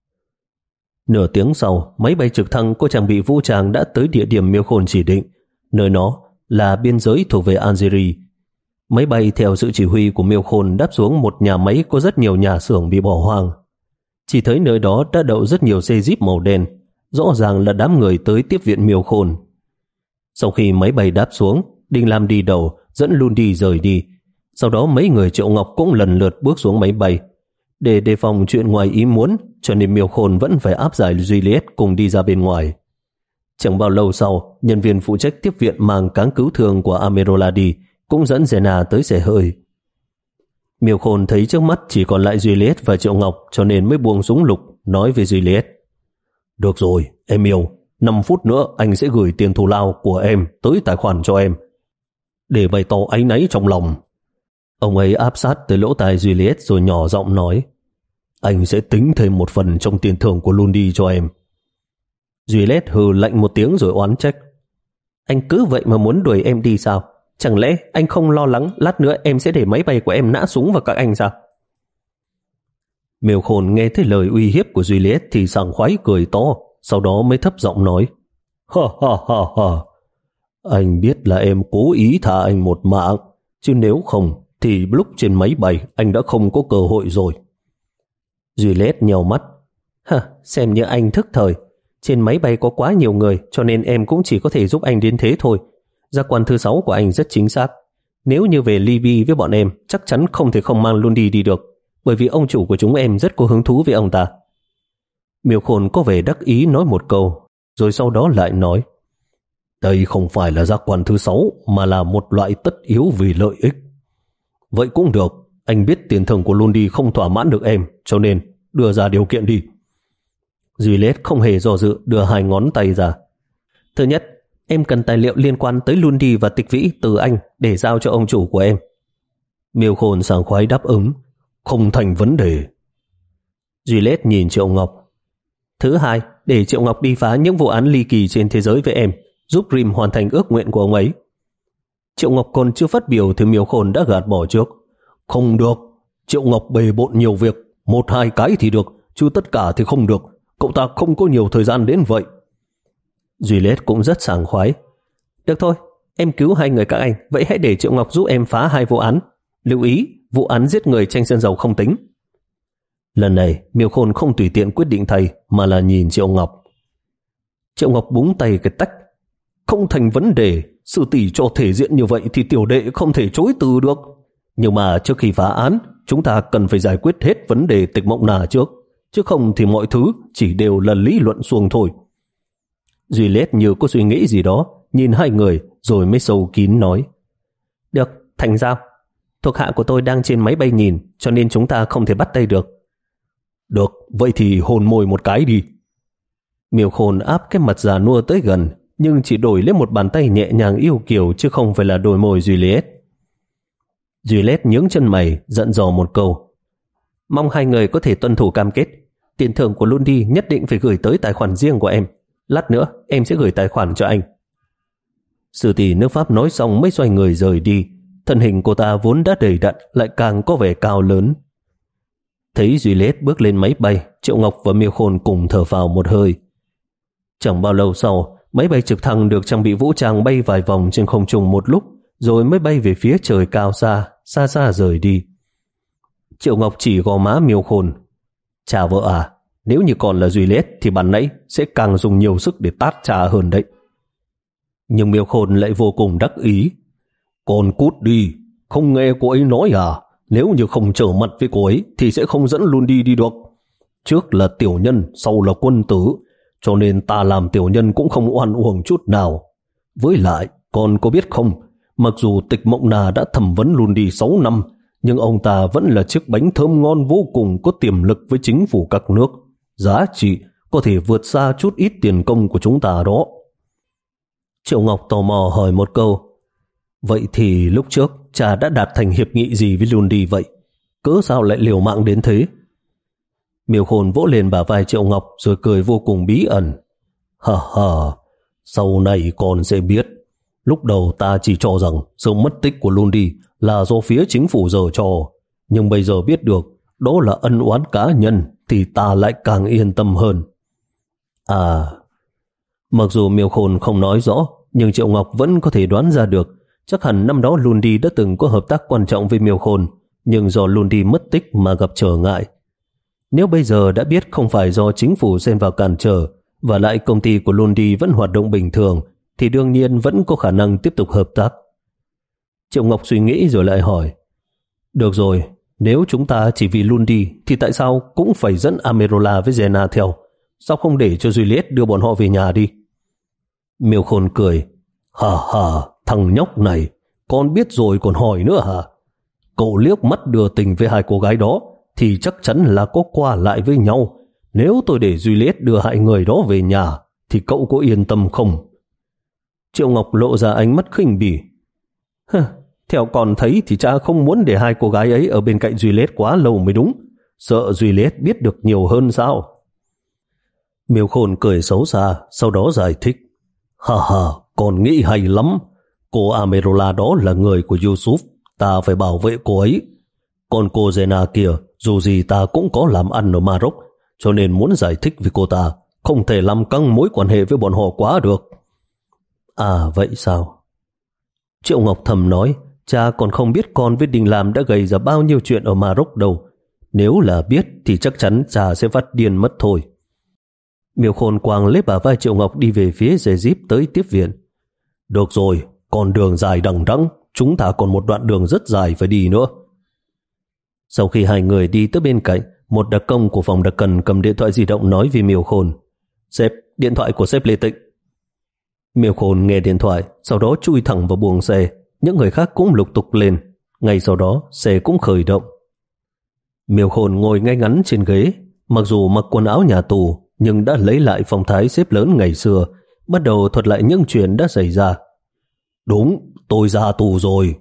Speaker 1: Nửa tiếng sau, máy bay trực thăng có trang bị vũ trang đã tới địa điểm Miêu Khôn chỉ định. nơi nó là biên giới thuộc về Algeria. Máy bay theo sự chỉ huy của Miêu Khôn đáp xuống một nhà máy có rất nhiều nhà xưởng bị bỏ hoang. Chỉ thấy nơi đó đã đậu rất nhiều xe jeep màu đen, rõ ràng là đám người tới tiếp viện Miêu Khôn. Sau khi máy bay đáp xuống, Đinh Lam đi đầu dẫn Lundi rời đi. Sau đó mấy người Triệu Ngọc cũng lần lượt bước xuống máy bay. Để đề phòng chuyện ngoài ý muốn, cho nên Miêu Khôn vẫn phải áp giải Juliet cùng đi ra bên ngoài. Chẳng bao lâu sau, nhân viên phụ trách tiếp viện mang cáng cứu thương của Amerola đi cũng dẫn Jenna tới xẻ hơi. Miêu Khôn thấy trước mắt chỉ còn lại Juliet và Triệu Ngọc, cho nên mới buông súng lục nói với Juliet: Được rồi, em yêu, năm phút nữa anh sẽ gửi tiền thù lao của em tới tài khoản cho em, để bày tỏ áy náy trong lòng. Ông ấy áp sát tới lỗ tai Juliet rồi nhỏ giọng nói: Anh sẽ tính thêm một phần trong tiền thưởng của Lundi cho em. Juliet hừ lạnh một tiếng rồi oán trách: Anh cứ vậy mà muốn đuổi em đi sao? Chẳng lẽ anh không lo lắng lát nữa em sẽ để máy bay của em nã súng vào các anh sao? Miêu Khôn nghe thấy lời uy hiếp của Juliet thì sảng khoái cười to, sau đó mới thấp giọng nói: Ha ha ha ha, anh biết là em cố ý thả anh một mạng, chứ nếu không thì lúc trên máy bay anh đã không có cơ hội rồi. Juliet nhèo mắt: Hả, xem như anh thức thời. Trên máy bay có quá nhiều người, cho nên em cũng chỉ có thể giúp anh đến thế thôi. Giác quan thứ sáu của anh rất chính xác. Nếu như về Libya với bọn em, chắc chắn không thể không mang Lundi đi được, bởi vì ông chủ của chúng em rất có hứng thú với ông ta. Miêu Khôn có vẻ đắc ý nói một câu, rồi sau đó lại nói: Đây không phải là giác quan thứ sáu, mà là một loại tất yếu vì lợi ích. Vậy cũng được, anh biết tiền thưởng của Lundi không thỏa mãn được em, cho nên đưa ra điều kiện đi. Juliet không hề do dự đưa hai ngón tay ra. Thứ nhất, em cần tài liệu liên quan tới Lundi và Tịch Vĩ từ anh để giao cho ông chủ của em. Miêu Khôn sảng khoái đáp ứng: Không thành vấn đề. Juliet nhìn Triệu Ngọc: Thứ hai, để Triệu Ngọc đi phá những vụ án ly kỳ trên thế giới với em, giúp Rim hoàn thành ước nguyện của ông ấy. Triệu Ngọc còn chưa phát biểu thì Miêu Khôn đã gạt bỏ trước: Không được, Triệu Ngọc bề bộn nhiều việc, một hai cái thì được, chứ tất cả thì không được. Cậu ta không có nhiều thời gian đến vậy. Juliet cũng rất sảng khoái: Được thôi, em cứu hai người các anh, vậy hãy để Triệu Ngọc giúp em phá hai vụ án. Lưu ý, vụ án giết người tranh sơn dầu không tính. Lần này, Miêu Khôn không tùy tiện quyết định thay, mà là nhìn Triệu Ngọc. Triệu Ngọc búng tay cái tách: Không thành vấn đề, sư tỷ cho thể diện như vậy thì tiểu đệ không thể chối từ được. Nhưng mà trước khi phá án, chúng ta cần phải giải quyết hết vấn đề Tịch Mộng Nà trước, chứ không thì mọi thứ chỉ đều là lý luận suông thôi. Juliet như có suy nghĩ gì đó, nhìn hai người rồi mới sâu kín nói: Được, thành giao. Thuộc hạ của tôi đang trên máy bay nhìn, cho nên chúng ta không thể bắt tay được. Được, vậy thì hôn môi một cái đi. Miêu Khôn áp cái mặt già nua tới gần, nhưng chỉ đổi lấy một bàn tay nhẹ nhàng yêu kiều, chứ không phải là đôi môi Juliet. Juliet nhướng chân mày, giận dò một câu: Mong hai người có thể tuân thủ cam kết. Tiền thưởng của Lundi nhất định phải gửi tới tài khoản riêng của em. Lát nữa em sẽ gửi tài khoản cho anh. Sư tỷ nước Pháp nói xong mới xoay người rời đi. Thân hình cô ta vốn đã đầy đặn lại càng có vẻ cao lớn. Thấy Juliet bước lên máy bay, Triệu Ngọc và Miêu Khôn cùng thở phào một hơi. Chẳng bao lâu sau, máy bay trực thăng được trang bị vũ trang bay vài vòng trên không trung một lúc, rồi mới bay về phía trời cao xa, xa xa rời đi. Triệu Ngọc chỉ gò má Miêu Khôn: Chà vợ à, nếu như còn là Juliet thì bạn nãy sẽ càng dùng nhiều sức để tát trà hơn đấy. Nhưng Miêu Khôn lại vô cùng đắc ý: Con cút đi, không nghe cô ấy nói à, nếu như không trở mặt với cô ấy thì sẽ không dẫn Lundi đi được. Trước là tiểu nhân, sau là quân tử, cho nên ta làm tiểu nhân cũng không oan uổng chút nào. Với lại, con có biết không, mặc dù Tịch Mộng Nà đã thẩm vấn Lundi sáu năm, nhưng ông ta vẫn là chiếc bánh thơm ngon vô cùng có tiềm lực với chính phủ các nước. Giá trị có thể vượt xa chút ít tiền công của chúng ta đó. Triệu Ngọc tò mò hỏi một câu: Vậy thì lúc trước cha đã đạt thành hiệp nghị gì với Lundi vậy? Cớ sao lại liều mạng đến thế? Miêu Khôn vỗ lên bả vai Triệu Ngọc rồi cười vô cùng bí ẩn: Hờ hờ, sau này con sẽ biết. Lúc đầu ta chỉ cho rằng sự mất tích của Lundi là do phía chính phủ giở trò, nhưng bây giờ biết được đó là ân oán cá nhân thì ta lại càng yên tâm hơn. À, mặc dù Miêu Khôn không nói rõ, nhưng Triệu Ngọc vẫn có thể đoán ra được chắc hẳn năm đó Lundi đã từng có hợp tác quan trọng với Miêu Khôn, nhưng do Lundi mất tích mà gặp trở ngại. Nếu bây giờ đã biết không phải do chính phủ xen vào cản trở, và lại công ty của Lundi vẫn hoạt động bình thường, thì đương nhiên vẫn có khả năng tiếp tục hợp tác. Triệu Ngọc suy nghĩ rồi lại hỏi, được rồi, nếu chúng ta chỉ vì Lundi thì tại sao cũng phải dẫn Amerola với Zena theo? Sao không để cho Juliet đưa bọn họ về nhà đi? Miêu Khôn cười, hả hả, thằng nhóc này, con biết rồi còn hỏi nữa hả? Cậu liếc mắt đưa tình với hai cô gái đó thì chắc chắn là có qua lại với nhau. Nếu tôi để Juliet đưa hai người đó về nhà thì cậu có yên tâm không? Triệu Ngọc lộ ra ánh mắt khinh bỉ. Hừ, theo con thấy thì cha không muốn để hai cô gái ấy ở bên cạnh Juliet quá lâu mới đúng. Sợ Juliet biết được nhiều hơn sao? Miêu Khôn cười xấu xa, sau đó giải thích. Ha ha, con nghĩ hay lắm. Cô Amerola đó là người của Yusuf, ta phải bảo vệ cô ấy. Còn cô Zena kia, dù gì ta cũng có làm ăn ở Maroc, cho nên muốn giải thích với cô ta, không thể làm căng mối quan hệ với bọn họ quá được. À vậy sao? Triệu Ngọc thầm nói, cha còn không biết con với Đình Lam đã gây ra bao nhiêu chuyện ở Maroc đâu. Nếu là biết thì chắc chắn cha sẽ phát điên mất thôi. Miêu Khôn quàng lấy bả vai Triệu Ngọc đi về phía dề díp tới tiếp viện. Được rồi, con đường dài đằng đẵng, chúng ta còn một đoạn đường rất dài phải đi nữa. Sau khi hai người đi tới bên cạnh, một đặc công của phòng đặc cần cầm điện thoại di động nói với Miêu Khôn. Sếp, điện thoại của sếp Lê Tịnh. Miêu Khôn nghe điện thoại, sau đó chui thẳng vào buồng xe. Những người khác cũng lục tục lên. Ngay sau đó, xe cũng khởi động. Miêu Khôn ngồi ngay ngắn trên ghế, mặc dù mặc quần áo nhà tù, nhưng đã lấy lại phong thái sếp lớn ngày xưa, bắt đầu thuật lại những chuyện đã xảy ra. Đúng, tôi ra tù rồi.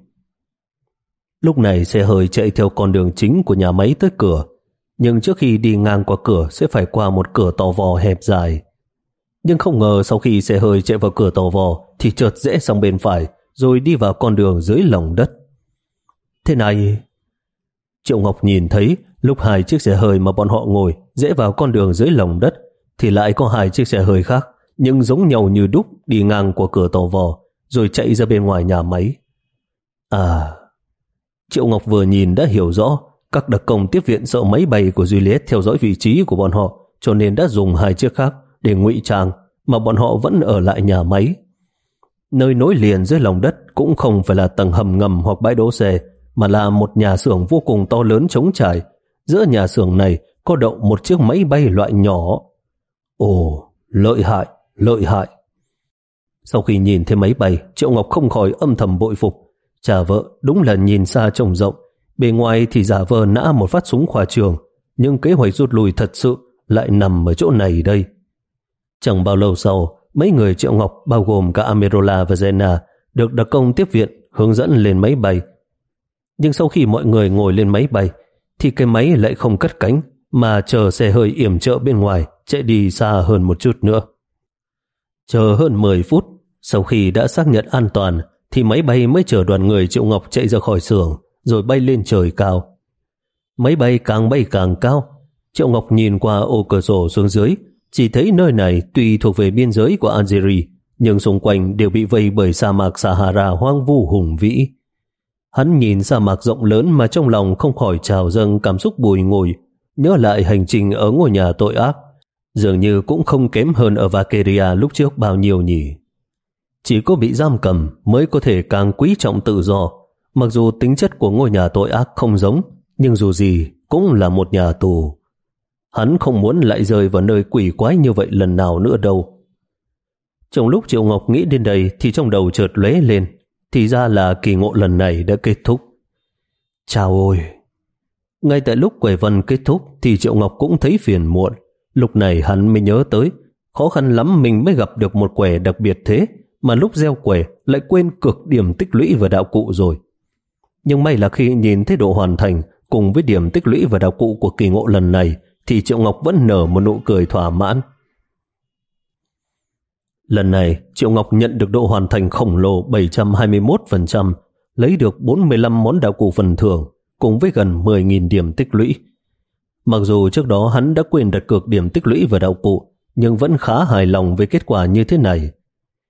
Speaker 1: Lúc này xe hơi chạy theo con đường chính của nhà máy tới cửa, nhưng trước khi đi ngang qua cửa sẽ phải qua một cửa tò vò hẹp dài. Nhưng không ngờ sau khi xe hơi chạy vào cửa tò vò thì chợt rẽ sang bên phải, rồi đi vào con đường dưới lòng đất. Thế này, Triệu Ngọc nhìn thấy lúc hai chiếc xe hơi mà bọn họ ngồi rẽ vào con đường dưới lòng đất thì lại có hai chiếc xe hơi khác, nhưng giống nhau như đúc, đi ngang qua cửa tò vò rồi chạy ra bên ngoài nhà máy. À, Triệu Ngọc vừa nhìn đã hiểu rõ, các đặc công tiếp viện sợ máy bay của Juliet theo dõi vị trí của bọn họ, cho nên đã dùng hai chiếc khác để ngụy trang, mà bọn họ vẫn ở lại nhà máy. Nơi nối liền dưới lòng đất cũng không phải là tầng hầm ngầm hoặc bãi đỗ xe, mà là một nhà xưởng vô cùng to lớn trống trải. Giữa nhà xưởng này có đậu một chiếc máy bay loại nhỏ. Ồ, lợi hại, lợi hại. Sau khi nhìn thấy máy bay, Triệu Ngọc không khỏi âm thầm bội phục. Cha vợ đúng là nhìn xa trông rộng, bề ngoài thì giả vờ nã một phát súng khoa trường, nhưng kế hoạch rút lui thật sự lại nằm ở chỗ này đây. Chẳng bao lâu sau, mấy người Triệu Ngọc bao gồm cả Amerola và Zena được đặc công tiếp viện hướng dẫn lên máy bay. Nhưng sau khi mọi người ngồi lên máy bay thì cái máy lại không cất cánh, mà chờ xe hơi yểm trợ bên ngoài chạy đi xa hơn một chút nữa. Chờ hơn mười phút, sau khi đã xác nhận an toàn thì máy bay mới chở đoàn người Triệu Ngọc chạy ra khỏi xưởng rồi bay lên trời cao. Máy bay càng bay càng cao. Triệu Ngọc nhìn qua ô cửa sổ xuống dưới, chỉ thấy nơi này tuy thuộc về biên giới của Algeria, nhưng xung quanh đều bị vây bởi sa mạc Sahara hoang vu hùng vĩ. Hắn nhìn sa mạc rộng lớn mà trong lòng không khỏi trào dâng cảm xúc bùi ngùi, nhớ lại hành trình ở ngôi nhà tội ác, dường như cũng không kém hơn ở Vaqueria lúc trước bao nhiêu nhỉ. Chỉ có bị giam cầm mới có thể càng quý trọng tự do. Mặc dù tính chất của ngôi nhà tội ác không giống, nhưng dù gì cũng là một nhà tù. Hắn không muốn lại rơi vào nơi quỷ quái như vậy lần nào nữa đâu. Trong lúc Triệu Ngọc nghĩ đến đây thì trong đầu chợt lóe lên, thì ra là kỳ ngộ lần này đã kết thúc. Chào ôi! Ngay tại lúc quẻ vân kết thúc thì Triệu Ngọc cũng thấy phiền muộn. Lúc này hắn mới nhớ tới, khó khăn lắm mình mới gặp được một quẻ đặc biệt thế, mà lúc gieo quẻ lại quên cực điểm tích lũy và đạo cụ rồi. Nhưng may là khi nhìn thấy độ hoàn thành cùng với điểm tích lũy và đạo cụ của kỳ ngộ lần này thì Triệu Ngọc vẫn nở một nụ cười thỏa mãn. Lần này Triệu Ngọc nhận được độ hoàn thành khổng lồ bảy trăm hai mươi mốt phần trăm, lấy được bốn mươi lăm món đạo cụ phần thưởng cùng với gần mười nghìn điểm tích lũy. Mặc dù trước đó hắn đã quên đặt cược điểm tích lũy và đạo cụ, nhưng vẫn khá hài lòng với kết quả như thế này.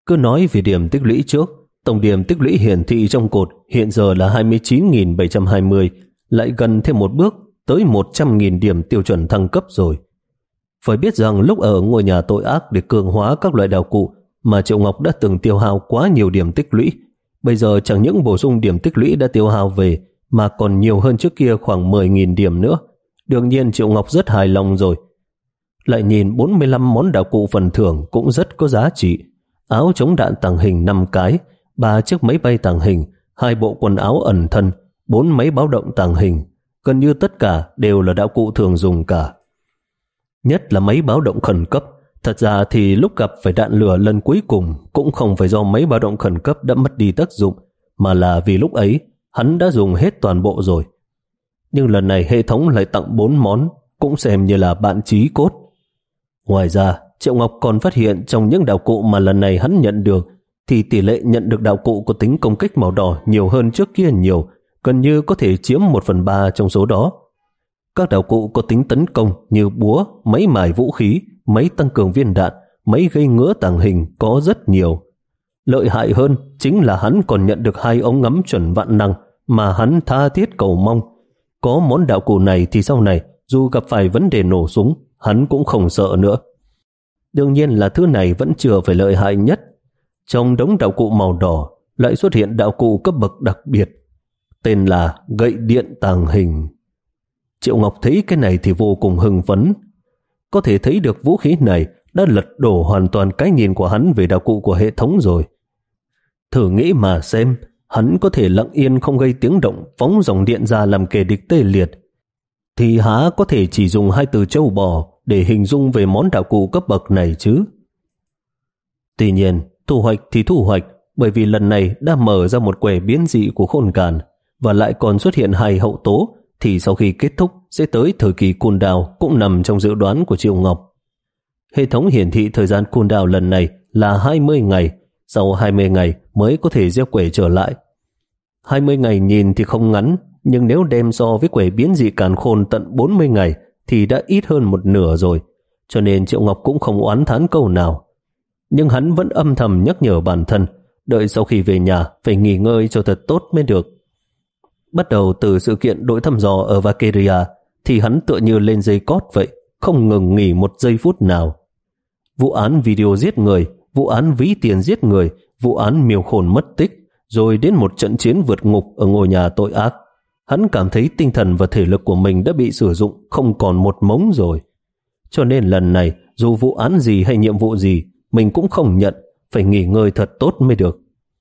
Speaker 1: Cứ nói về điểm tích lũy trước. Tổng điểm tích lũy hiển thị trong cột hiện giờ là hai mươi chín nghìn bảy trăm hai mươi, lại gần thêm một bước tới một trăm nghìn điểm tiêu chuẩn thăng cấp rồi. Phải biết rằng lúc ở ngôi nhà tội ác để cường hóa các loại đạo cụ mà Triệu Ngọc đã từng tiêu hao quá nhiều điểm tích lũy. Bây giờ chẳng những bổ sung điểm tích lũy đã tiêu hao về mà còn nhiều hơn trước kia khoảng mười nghìn điểm nữa. Đương nhiên Triệu Ngọc rất hài lòng rồi. Lại nhìn bốn mươi lăm món đạo cụ phần thưởng cũng rất có giá trị. Áo chống đạn tàng hình năm cái, ba chiếc máy bay tàng hình, hai bộ quần áo ẩn thân, bốn máy báo động tàng hình. Gần như tất cả đều là đạo cụ thường dùng cả. Nhất là máy báo động khẩn cấp. Thật ra thì lúc gặp phải đạn lửa lần cuối cùng cũng không phải do máy báo động khẩn cấp đã mất đi tác dụng, mà là vì lúc ấy hắn đã dùng hết toàn bộ rồi. Nhưng lần này hệ thống lại tặng bốn món, cũng xem như là bạn chí cốt. Ngoài ra, Triệu Ngọc còn phát hiện trong những đạo cụ mà lần này hắn nhận được thì tỷ lệ nhận được đạo cụ có tính công kích màu đỏ nhiều hơn trước kia nhiều, gần như có thể chiếm một phần ba trong số đó. Các đạo cụ có tính tấn công như búa, máy mài vũ khí, máy tăng cường viên đạn, máy gây ngứa tàng hình có rất nhiều. Lợi hại hơn chính là hắn còn nhận được hai ống ngắm chuẩn vạn năng mà hắn tha thiết cầu mong. Có món đạo cụ này thì sau này dù gặp phải vấn đề nổ súng, hắn cũng không sợ nữa. Đương nhiên là thứ này vẫn chưa phải lợi hại nhất. Trong đống đạo cụ màu đỏ lại xuất hiện đạo cụ cấp bậc đặc biệt, tên là gậy điện tàng hình. Triệu Ngọc thấy cái này thì vô cùng hưng phấn. Có thể thấy được vũ khí này đã lật đổ hoàn toàn cái nhìn của hắn về đạo cụ của hệ thống rồi. Thử nghĩ mà xem, hắn có thể lặng yên không gây tiếng động phóng dòng điện ra làm kẻ địch tê liệt, thì há có thể chỉ dùng hai từ trâu bò để hình dung về món đạo cụ cấp bậc này chứ. Tuy nhiên, thu hoạch thì thu hoạch, bởi vì lần này đã mở ra một quẻ biến dị của khôn càn, và lại còn xuất hiện hai hậu tố, thì sau khi kết thúc sẽ tới thời kỳ cooldown cũng nằm trong dự đoán của Triệu Ngọc. Hệ thống hiển thị thời gian cooldown lần này là hai mươi ngày, sau hai mươi ngày mới có thể gieo quẻ trở lại. hai mươi ngày nhìn thì không ngắn, nhưng nếu đem so với quẻ biến dị càn khôn tận bốn mươi ngày thì đã ít hơn một nửa rồi, cho nên Triệu Ngọc cũng không oán thán câu nào. Nhưng hắn vẫn âm thầm nhắc nhở bản thân, đợi sau khi về nhà phải nghỉ ngơi cho thật tốt mới được. Bắt đầu từ sự kiện đội thăm dò ở Valkyria thì hắn tựa như lên dây cót vậy, không ngừng nghỉ một giây phút nào. Vụ án video giết người, vụ án ví tiền giết người, vụ án miêu khôn mất tích, rồi đến một trận chiến vượt ngục ở ngôi nhà tội ác. Hắn cảm thấy tinh thần và thể lực của mình đã bị sử dụng không còn một mống rồi. Cho nên lần này dù vụ án gì hay nhiệm vụ gì mình cũng không nhận, phải nghỉ ngơi thật tốt mới được.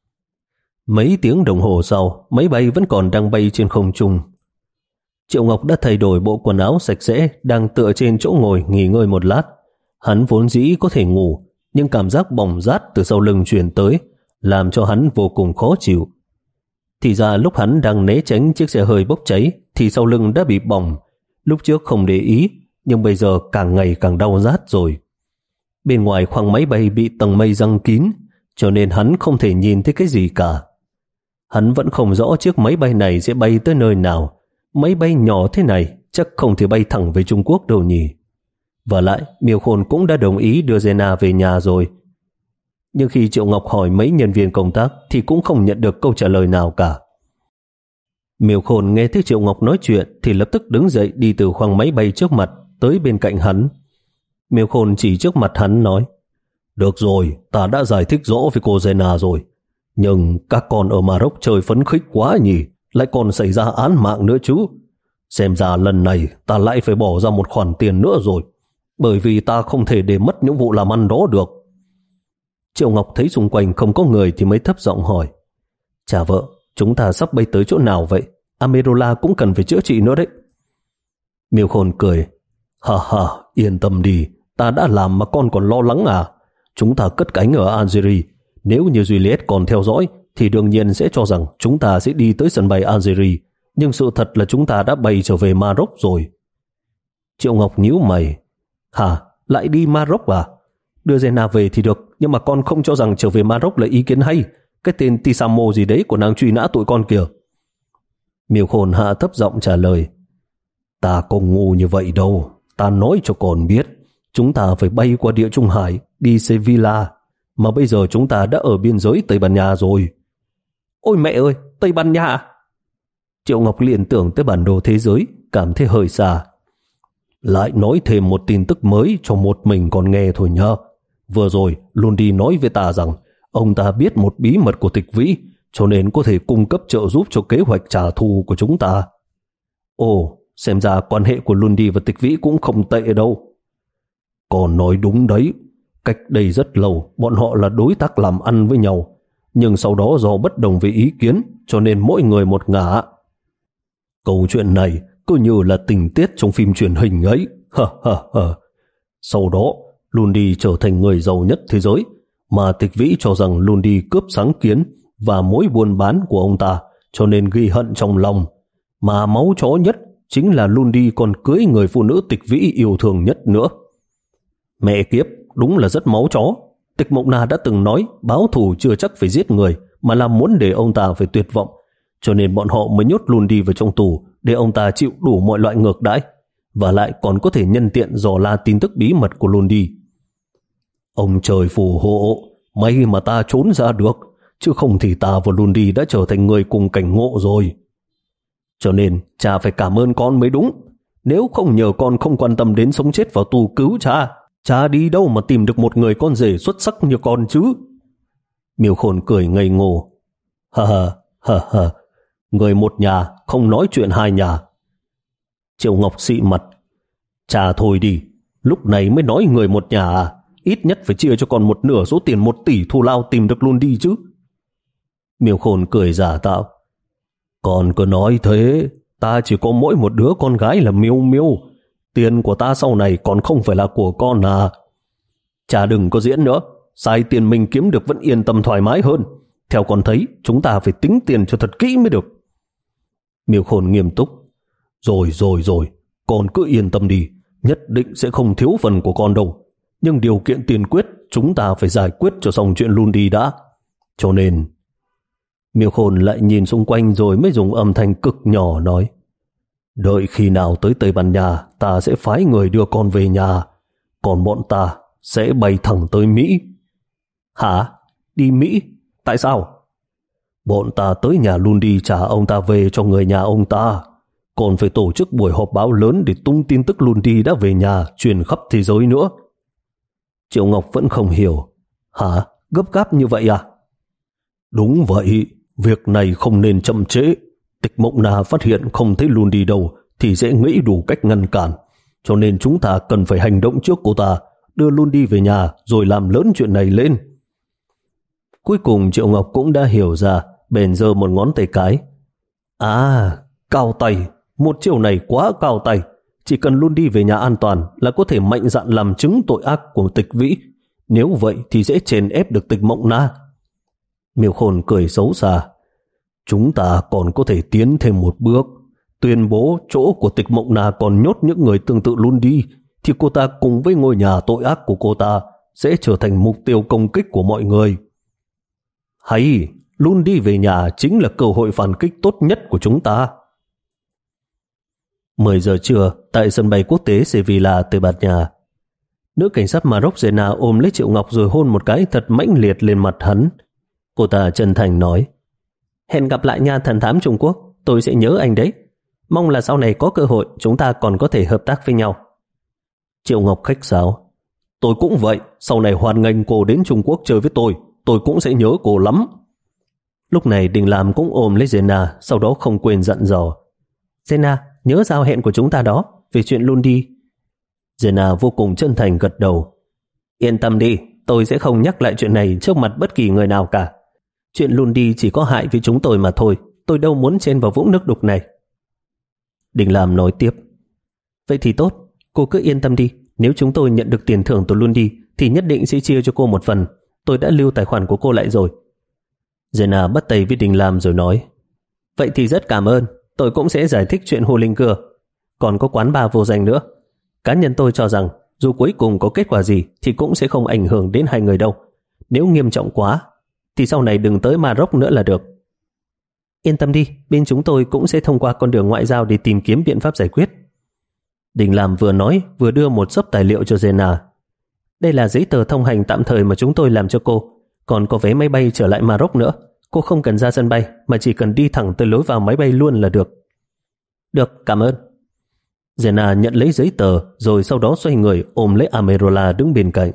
Speaker 1: Mấy tiếng đồng hồ sau, máy bay vẫn còn đang bay trên không trung. Triệu Ngọc đã thay đổi bộ quần áo sạch sẽ, đang tựa trên chỗ ngồi nghỉ ngơi một lát. Hắn vốn dĩ có thể ngủ, nhưng cảm giác bỏng rát từ sau lưng truyền tới, làm cho hắn vô cùng khó chịu. Thì ra lúc hắn đang né tránh chiếc xe hơi bốc cháy, thì sau lưng đã bị bỏng. Lúc trước không để ý, nhưng bây giờ càng ngày càng đau rát rồi. Bên ngoài khoang máy bay bị tầng mây giăng kín, cho nên hắn không thể nhìn thấy cái gì cả. Hắn vẫn không rõ chiếc máy bay này sẽ bay tới nơi nào. Máy bay nhỏ thế này chắc không thể bay thẳng về Trung Quốc đâu nhỉ. Và lại, Miêu Khôn cũng đã đồng ý đưa Zena về nhà rồi. Nhưng khi Triệu Ngọc hỏi mấy nhân viên công tác thì cũng không nhận được câu trả lời nào cả. Miêu Khôn nghe thấy Triệu Ngọc nói chuyện thì lập tức đứng dậy đi từ khoang máy bay trước mặt tới bên cạnh hắn. Miêu Khôn chỉ trước mặt hắn nói: "Được rồi, ta đã giải thích rõ với cô Zena rồi. Nhưng các con ở Maroc chơi phấn khích quá nhỉ, lại còn xảy ra án mạng nữa chứ. Xem ra lần này ta lại phải bỏ ra một khoản tiền nữa rồi, bởi vì ta không thể để mất những vụ làm ăn đó được." Triệu Ngọc thấy xung quanh không có người thì mới thấp giọng hỏi: "Chà vợ, chúng ta sắp bay tới chỗ nào vậy? Amerola cũng cần phải chữa trị nữa đấy." Miêu Khôn cười: "Ha ha, yên tâm đi, ta đã làm mà con còn lo lắng à? Chúng ta cất cánh ở Algeria. Nếu như Juliet còn theo dõi thì đương nhiên sẽ cho rằng chúng ta sẽ đi tới sân bay Algeria, nhưng sự thật là chúng ta đã bay trở về Maroc rồi." Triệu Ngọc nhíu mày: "Hả? Lại đi Maroc à? Đưa Zena về thì được, nhưng mà con không cho rằng trở về Maroc là ý kiến hay. Cái tên Tisamo gì đấy của nàng truy nã tụi con kìa." Miêu Khôn hạ thấp giọng trả lời: "Ta không ngu như vậy đâu. Ta nói cho con biết, chúng ta phải bay qua Địa Trung Hải, đi Sevilla. mà bây giờ chúng ta đã ở biên giới Tây Ban Nha rồi. Ôi mẹ ơi, Tây Ban Nha! Triệu Ngọc liền tưởng tới bản đồ thế giới, cảm thấy hơi xa. Lại nói thêm một tin tức mới cho một mình còn nghe thôi nhá. Vừa rồi, Lundi nói với ta rằng ông ta biết một bí mật của Tịch Vĩ, cho nên có thể cung cấp trợ giúp cho kế hoạch trả thù của chúng ta. Ồ, xem ra quan hệ của Lundi và Tịch Vĩ cũng không tệ đâu. Còn nói đúng đấy, cách đây rất lâu, bọn họ là đối tác làm ăn với nhau, nhưng sau đó do bất đồng về ý kiến, cho nên mỗi người một ngả. Câu chuyện này cứ như là tình tiết trong phim truyền hình ấy. Ha ha ha. Sau đó, Lundi trở thành người giàu nhất thế giới, mà Tịch Vĩ cho rằng Lundi cướp sáng kiến và mối buôn bán của ông ta, cho nên ghi hận trong lòng. Mà máu chó nhất chính là Lundi còn cưới người phụ nữ Tịch Vĩ yêu thương nhất nữa. Mẹ kiếp, đúng là rất máu chó. Tịch Mộng Na đã từng nói báo thù chưa chắc phải giết người, mà là muốn để ông ta phải tuyệt vọng, cho nên bọn họ mới nhốt Lundi vào trong tù để ông ta chịu đủ mọi loại ngược đãi, và lại còn có thể nhân tiện dò la tin tức bí mật của Lundi. Ông trời phù hộ, may mà ta trốn ra được, chứ không thì ta và Lundi đã trở thành người cùng cảnh ngộ rồi. Cho nên cha phải cảm ơn con mới đúng. Nếu không nhờ con không quan tâm đến sống chết vào tù cứu cha, cha đi đâu mà tìm được một người con rể xuất sắc như con chứ? Miêu Khôn cười ngây ngô. Ha ha, ha ha, người một nhà không nói chuyện hai nhà. Triệu Ngọc xị mặt. Cha thôi đi, lúc này mới nói người một nhà à? Ít nhất phải chia cho con một nửa số tiền một tỷ thù lao tìm được luôn đi chứ. Miêu Khôn cười giả tạo. Con cứ nói thế, ta chỉ có mỗi một đứa con gái là Miêu Miêu. Tiền của ta sau này còn không phải là của con à? Cha đừng có diễn nữa, xài tiền mình kiếm được vẫn yên tâm thoải mái hơn. Theo con thấy, chúng ta phải tính tiền cho thật kỹ mới được. Miêu Khôn nghiêm túc. Rồi rồi rồi, con cứ yên tâm đi, nhất định sẽ không thiếu phần của con đâu. Nhưng điều kiện tiên quyết chúng ta phải giải quyết cho xong chuyện Lundi đã. Cho nên... Miêu Khôn lại nhìn xung quanh rồi mới dùng âm thanh cực nhỏ nói. Đợi khi nào tới Tây Ban Nha, ta sẽ phái người đưa con về nhà. Còn bọn ta sẽ bay thẳng tới Mỹ. Hả? Đi Mỹ? Tại sao? Bọn ta tới nhà Lundi trả ông ta về cho người nhà ông ta. Còn phải tổ chức buổi họp báo lớn để tung tin tức Lundi đã về nhà, truyền khắp thế giới nữa. Triệu Ngọc vẫn không hiểu. Hả? Gấp gáp như vậy à? Đúng vậy, việc này không nên chậm trễ. Tịch Mộng Na phát hiện không thấy Lundi đâu thì sẽ nghĩ đủ cách ngăn cản. Cho nên chúng ta cần phải hành động trước cô ta, đưa Lundi về nhà rồi làm lớn chuyện này lên. Cuối cùng Triệu Ngọc cũng đã hiểu ra, bèn giơ một ngón tay cái. À, cao tay, một chiều này quá cao tay. Chỉ cần Lundi về nhà an toàn là có thể mạnh dạn làm chứng tội ác của Tịch Vĩ. Nếu vậy thì sẽ chèn ép được Tịch Mộng Na. Miêu Khôn cười xấu xa. Chúng ta còn có thể tiến thêm một bước, tuyên bố chỗ của Tịch Mộng Na còn nhốt những người tương tự Lundi, thì cô ta cùng với ngôi nhà tội ác của cô ta sẽ trở thành mục tiêu công kích của mọi người. Hay, Lundi về nhà chính là cơ hội phản kích tốt nhất của chúng ta. mười giờ trưa, tại sân bay quốc tế Sevilla, Tây Ban Nha. Nữ cảnh sát Maroc Zena ôm lấy Triệu Ngọc rồi hôn một cái thật mãnh liệt lên mặt hắn. Cô ta chân thành nói, hẹn gặp lại nha thần thám Trung Quốc, tôi sẽ nhớ anh đấy. Mong là sau này có cơ hội chúng ta còn có thể hợp tác với nhau. Triệu Ngọc khách sáo, tôi cũng vậy, sau này hoan nghênh cô đến Trung Quốc chơi với tôi, tôi cũng sẽ nhớ cô lắm. Lúc này Đình Lam cũng ôm lấy Zena, sau đó không quên dặn dò, Zena, nhớ giao hẹn của chúng ta đó, về chuyện Lundi. Zena vô cùng chân thành gật đầu. Yên tâm đi, tôi sẽ không nhắc lại chuyện này trước mặt bất kỳ người nào cả. Chuyện Lundi chỉ có hại với chúng tôi mà thôi, tôi đâu muốn chen vào vũng nước đục này. Đình Lam nói tiếp, vậy thì tốt, cô cứ yên tâm đi, nếu chúng tôi nhận được tiền thưởng từ Lundi thì nhất định sẽ chia cho cô một phần, tôi đã lưu tài khoản của cô lại rồi. Zena bắt tay với Đình Lam rồi nói, vậy thì rất cảm ơn, tôi cũng sẽ giải thích chuyện Hồ Linh Cưa. Còn có quán bar vô danh nữa. Cá nhân tôi cho rằng dù cuối cùng có kết quả gì thì cũng sẽ không ảnh hưởng đến hai người đâu. Nếu nghiêm trọng quá thì sau này đừng tới Maroc nữa là được. Yên tâm đi, bên chúng tôi cũng sẽ thông qua con đường ngoại giao để tìm kiếm biện pháp giải quyết. Đình Lam vừa nói vừa đưa một xấp tài liệu cho Zena. Đây là giấy tờ thông hành tạm thời mà chúng tôi làm cho cô. Còn có vé máy bay trở lại Maroc nữa. Cô không cần ra sân bay mà chỉ cần đi thẳng tới lối vào máy bay luôn là được. Được, cảm ơn. Jenna nhận lấy giấy tờ rồi sau đó xoay người ôm lấy Amerola đứng bên cạnh.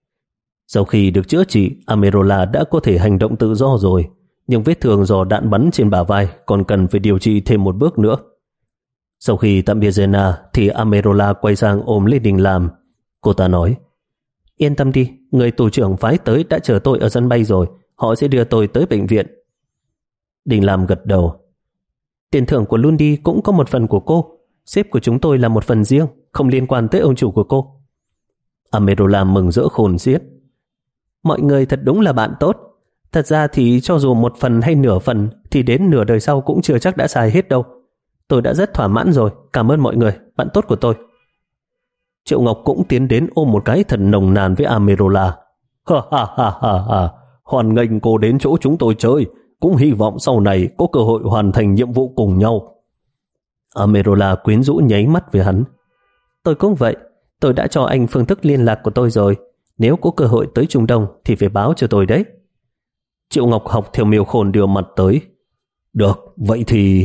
Speaker 1: Sau khi được chữa trị, Amerola đã có thể hành động tự do rồi, nhưng vết thương do đạn bắn trên bả vai còn cần phải điều trị thêm một bước nữa. Sau khi tạm biệt Jenna thì Amerola quay sang ôm lấy Đình Lam. Cô ta nói, yên tâm đi, người tù trưởng phái tới đã chờ tôi ở sân bay rồi, họ sẽ đưa tôi tới bệnh viện. Đình Lam gật đầu. Tiền thưởng của Lundi cũng có một phần của cô, sếp của chúng tôi là một phần riêng, không liên quan tới ông chủ của cô. Amerola mừng rỡ khôn xiết. Mọi người thật đúng là bạn tốt. Thật ra thì cho dù một phần hay nửa phần thì đến nửa đời sau cũng chưa chắc đã xài hết đâu. Tôi đã rất thỏa mãn rồi, cảm ơn mọi người, bạn tốt của tôi. Triệu Ngọc cũng tiến đến ôm một cái thật nồng nàn với Amerola. Ha ha ha ha ha, hoan nghênh cô đến chỗ chúng tôi chơi, cũng hy vọng sau này có cơ hội hoàn thành nhiệm vụ cùng nhau. Amerola quyến rũ nháy mắt với hắn. Tôi cũng vậy, tôi đã cho anh phương thức liên lạc của tôi rồi, nếu có cơ hội tới Trung Đông thì phải báo cho tôi đấy. Triệu Ngọc học theo Miêu Khôn đưa mặt tới. Được, vậy thì...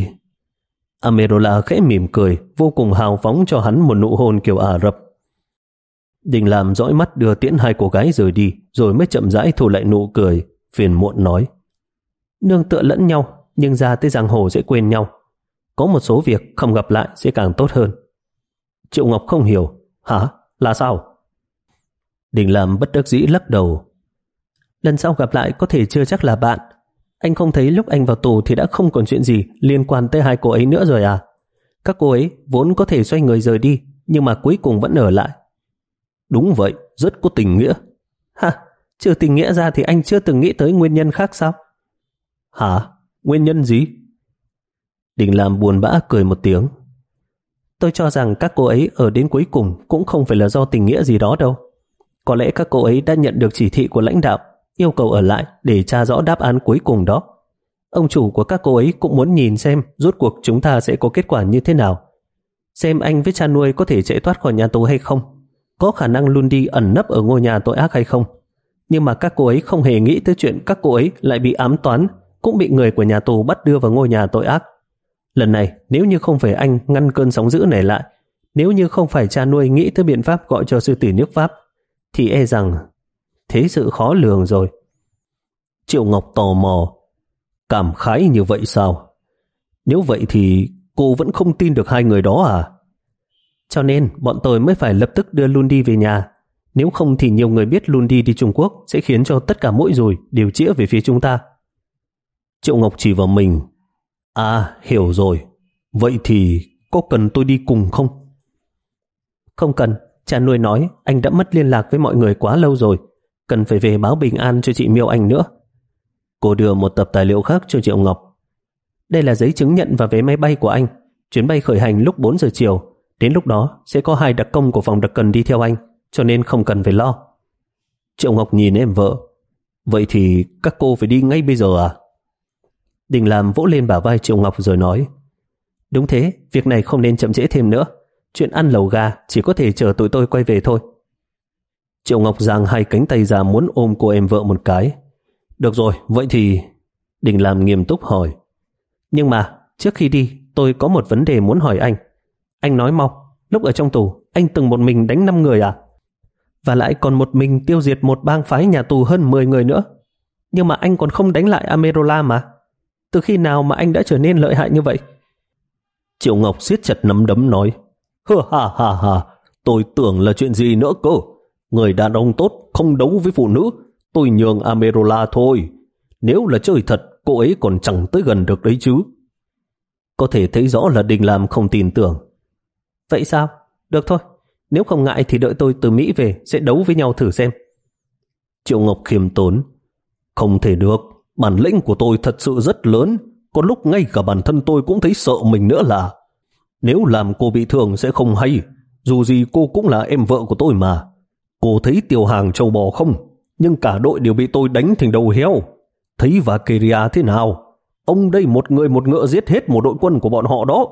Speaker 1: Amerola khẽ mỉm cười, vô cùng hào phóng cho hắn một nụ hôn kiểu Ả Rập. Đình Lam dõi mắt đưa tiễn hai cô gái rời đi, rồi mới chậm rãi thu lại nụ cười, phiền muộn nói. Nương tựa lẫn nhau, nhưng ra tới giang hồ sẽ quên nhau. Có một số việc không gặp lại sẽ càng tốt hơn. Triệu Ngọc không hiểu. Hả? Là sao? Đình Lam bất đắc dĩ lắc đầu. Lần sau gặp lại có thể chưa chắc là bạn. Anh không thấy lúc anh vào tù thì đã không còn chuyện gì liên quan tới hai cô ấy nữa rồi à? Các cô ấy vốn có thể xoay người rời đi, nhưng mà cuối cùng vẫn ở lại. Đúng vậy, rất có tình nghĩa. Ha, trừ tình nghĩa ra thì anh chưa từng nghĩ tới nguyên nhân khác sao? Hả? Nguyên nhân gì? Đình Lam buồn bã cười một tiếng. Tôi cho rằng các cô ấy ở đến cuối cùng cũng không phải là do tình nghĩa gì đó đâu. Có lẽ các cô ấy đã nhận được chỉ thị của lãnh đạo, yêu cầu ở lại để tra rõ đáp án cuối cùng đó. Ông chủ của các cô ấy cũng muốn nhìn xem rốt cuộc chúng ta sẽ có kết quả như thế nào. Xem anh với cha nuôi có thể chạy thoát khỏi nhà tù hay không. Có khả năng Lundi ẩn nấp ở ngôi nhà tội ác hay không. Nhưng mà các cô ấy không hề nghĩ tới chuyện các cô ấy lại bị ám toán, cũng bị người của nhà tù bắt đưa vào ngôi nhà tội ác. Lần này nếu như không phải anh ngăn cơn sóng dữ này lại, nếu như không phải cha nuôi nghĩ tới biện pháp gọi cho sư tử nước Pháp, thì e rằng thế sự khó lường rồi. Triệu Ngọc tò mò. Cảm khái như vậy sao? Nếu vậy thì cô vẫn không tin được hai người đó à? Cho nên bọn tôi mới phải lập tức đưa Lundi về nhà. Nếu không thì nhiều người biết Lundi đi Trung Quốc sẽ khiến cho tất cả mũi dùi đều chĩa về phía chúng ta. Triệu Ngọc chỉ vào mình. À, hiểu rồi. Vậy thì có cần tôi đi cùng không? Không cần. Cha nuôi nói anh đã mất liên lạc với mọi người quá lâu rồi, cần phải về báo bình an cho chị Miêu Anh nữa. Cô đưa một tập tài liệu khác cho Triệu Ngọc. Đây là giấy chứng nhận và vé máy bay của anh. Chuyến bay khởi hành lúc bốn giờ chiều. Đến lúc đó sẽ có hai đặc công của phòng đặc cần đi theo anh, cho nên không cần phải lo. Triệu Ngọc nhìn em vợ. Vậy thì các cô phải đi ngay bây giờ à? Đình Lam vỗ lên bả vai Triệu Ngọc rồi nói. Đúng thế, việc này không nên chậm trễ thêm nữa. Chuyện ăn lẩu gà chỉ có thể chờ tụi tôi quay về thôi. Triệu Ngọc giang hai cánh tay ra muốn ôm cô em vợ một cái. Được rồi, vậy thì... Đình Lam nghiêm túc hỏi. Nhưng mà, trước khi đi, tôi có một vấn đề muốn hỏi anh. Anh nói mau, lúc ở trong tù, anh từng một mình đánh năm người à? Và lại còn một mình tiêu diệt một bang phái nhà tù hơn mười người nữa. Nhưng mà anh còn không đánh lại Amerola mà. Từ khi nào mà anh đã trở nên lợi hại như vậy? Triệu Ngọc siết chặt nắm đấm nói. Hơ ha ha ha, tôi tưởng là chuyện gì nữa cơ. Người đàn ông tốt không đấu với phụ nữ, tôi nhường Amerola thôi. Nếu là chơi thật, cô ấy còn chẳng tới gần được đấy chứ. Có thể thấy rõ là Đình Lam không tin tưởng. Vậy sao? Được thôi, nếu không ngại thì đợi tôi từ Mỹ về sẽ đấu với nhau thử xem. Triệu Ngọc khiêm tốn. Không thể được, bản lĩnh của tôi thật sự rất lớn, có lúc ngay cả bản thân tôi cũng thấy sợ mình nữa là. Nếu làm cô bị thương sẽ không hay, dù gì cô cũng là em vợ của tôi mà. Cô thấy Tiểu Hàng trâu bò không? Nhưng cả đội đều bị tôi đánh thành đầu heo. Thấy Valkyria thế nào? Ông đây một người một ngựa giết hết một đội quân của bọn họ đó.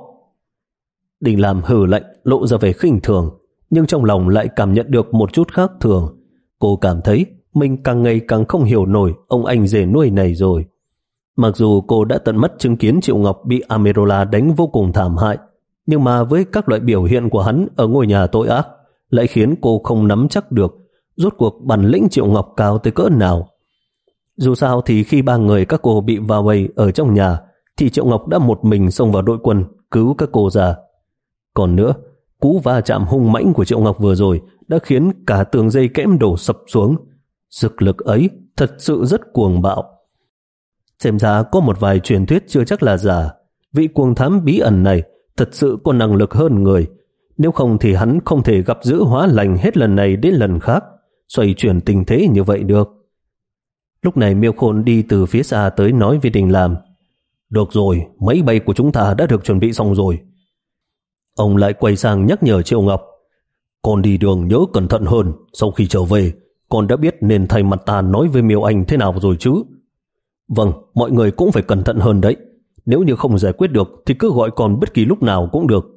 Speaker 1: Đình Lam hừ lạnh, lộ ra vẻ khinh thường, nhưng trong lòng lại cảm nhận được một chút khác thường. Cô cảm thấy mình càng ngày càng không hiểu nổi ông anh rể nuôi này rồi. Mặc dù cô đã tận mắt chứng kiến Triệu Ngọc bị Amerola đánh vô cùng thảm hại, nhưng mà với các loại biểu hiện của hắn ở ngôi nhà tội ác lại khiến cô không nắm chắc được rốt cuộc bản lĩnh Triệu Ngọc cao tới cỡ nào. Dù sao thì khi ba người các cô bị vào vây ở trong nhà thì Triệu Ngọc đã một mình xông vào đội quân cứu các cô ra. Còn nữa, cú va chạm hung mãnh của Triệu Ngọc vừa rồi đã khiến cả tường dây kẽm đổ sập xuống. Sức lực ấy thật sự rất cuồng bạo. Xem ra có một vài truyền thuyết chưa chắc là giả. Vị cuồng thám bí ẩn này thật sự có năng lực hơn người. Nếu không thì hắn không thể gặp giữ hóa lành hết lần này đến lần khác, xoay chuyển tình thế như vậy được. Lúc này Miêu Khôn đi từ phía xa tới nói với Đình Lam: Được rồi, máy bay của chúng ta đã được chuẩn bị xong rồi. Ông lại quay sang nhắc nhở Triệu Ngọc: Con đi đường nhớ cẩn thận hơn, sau khi trở về con đã biết nên thay mặt ta nói với Miêu Anh thế nào rồi chứ? Vâng, mọi người cũng phải cẩn thận hơn đấy. Nếu như không giải quyết được thì cứ gọi con bất kỳ lúc nào cũng được.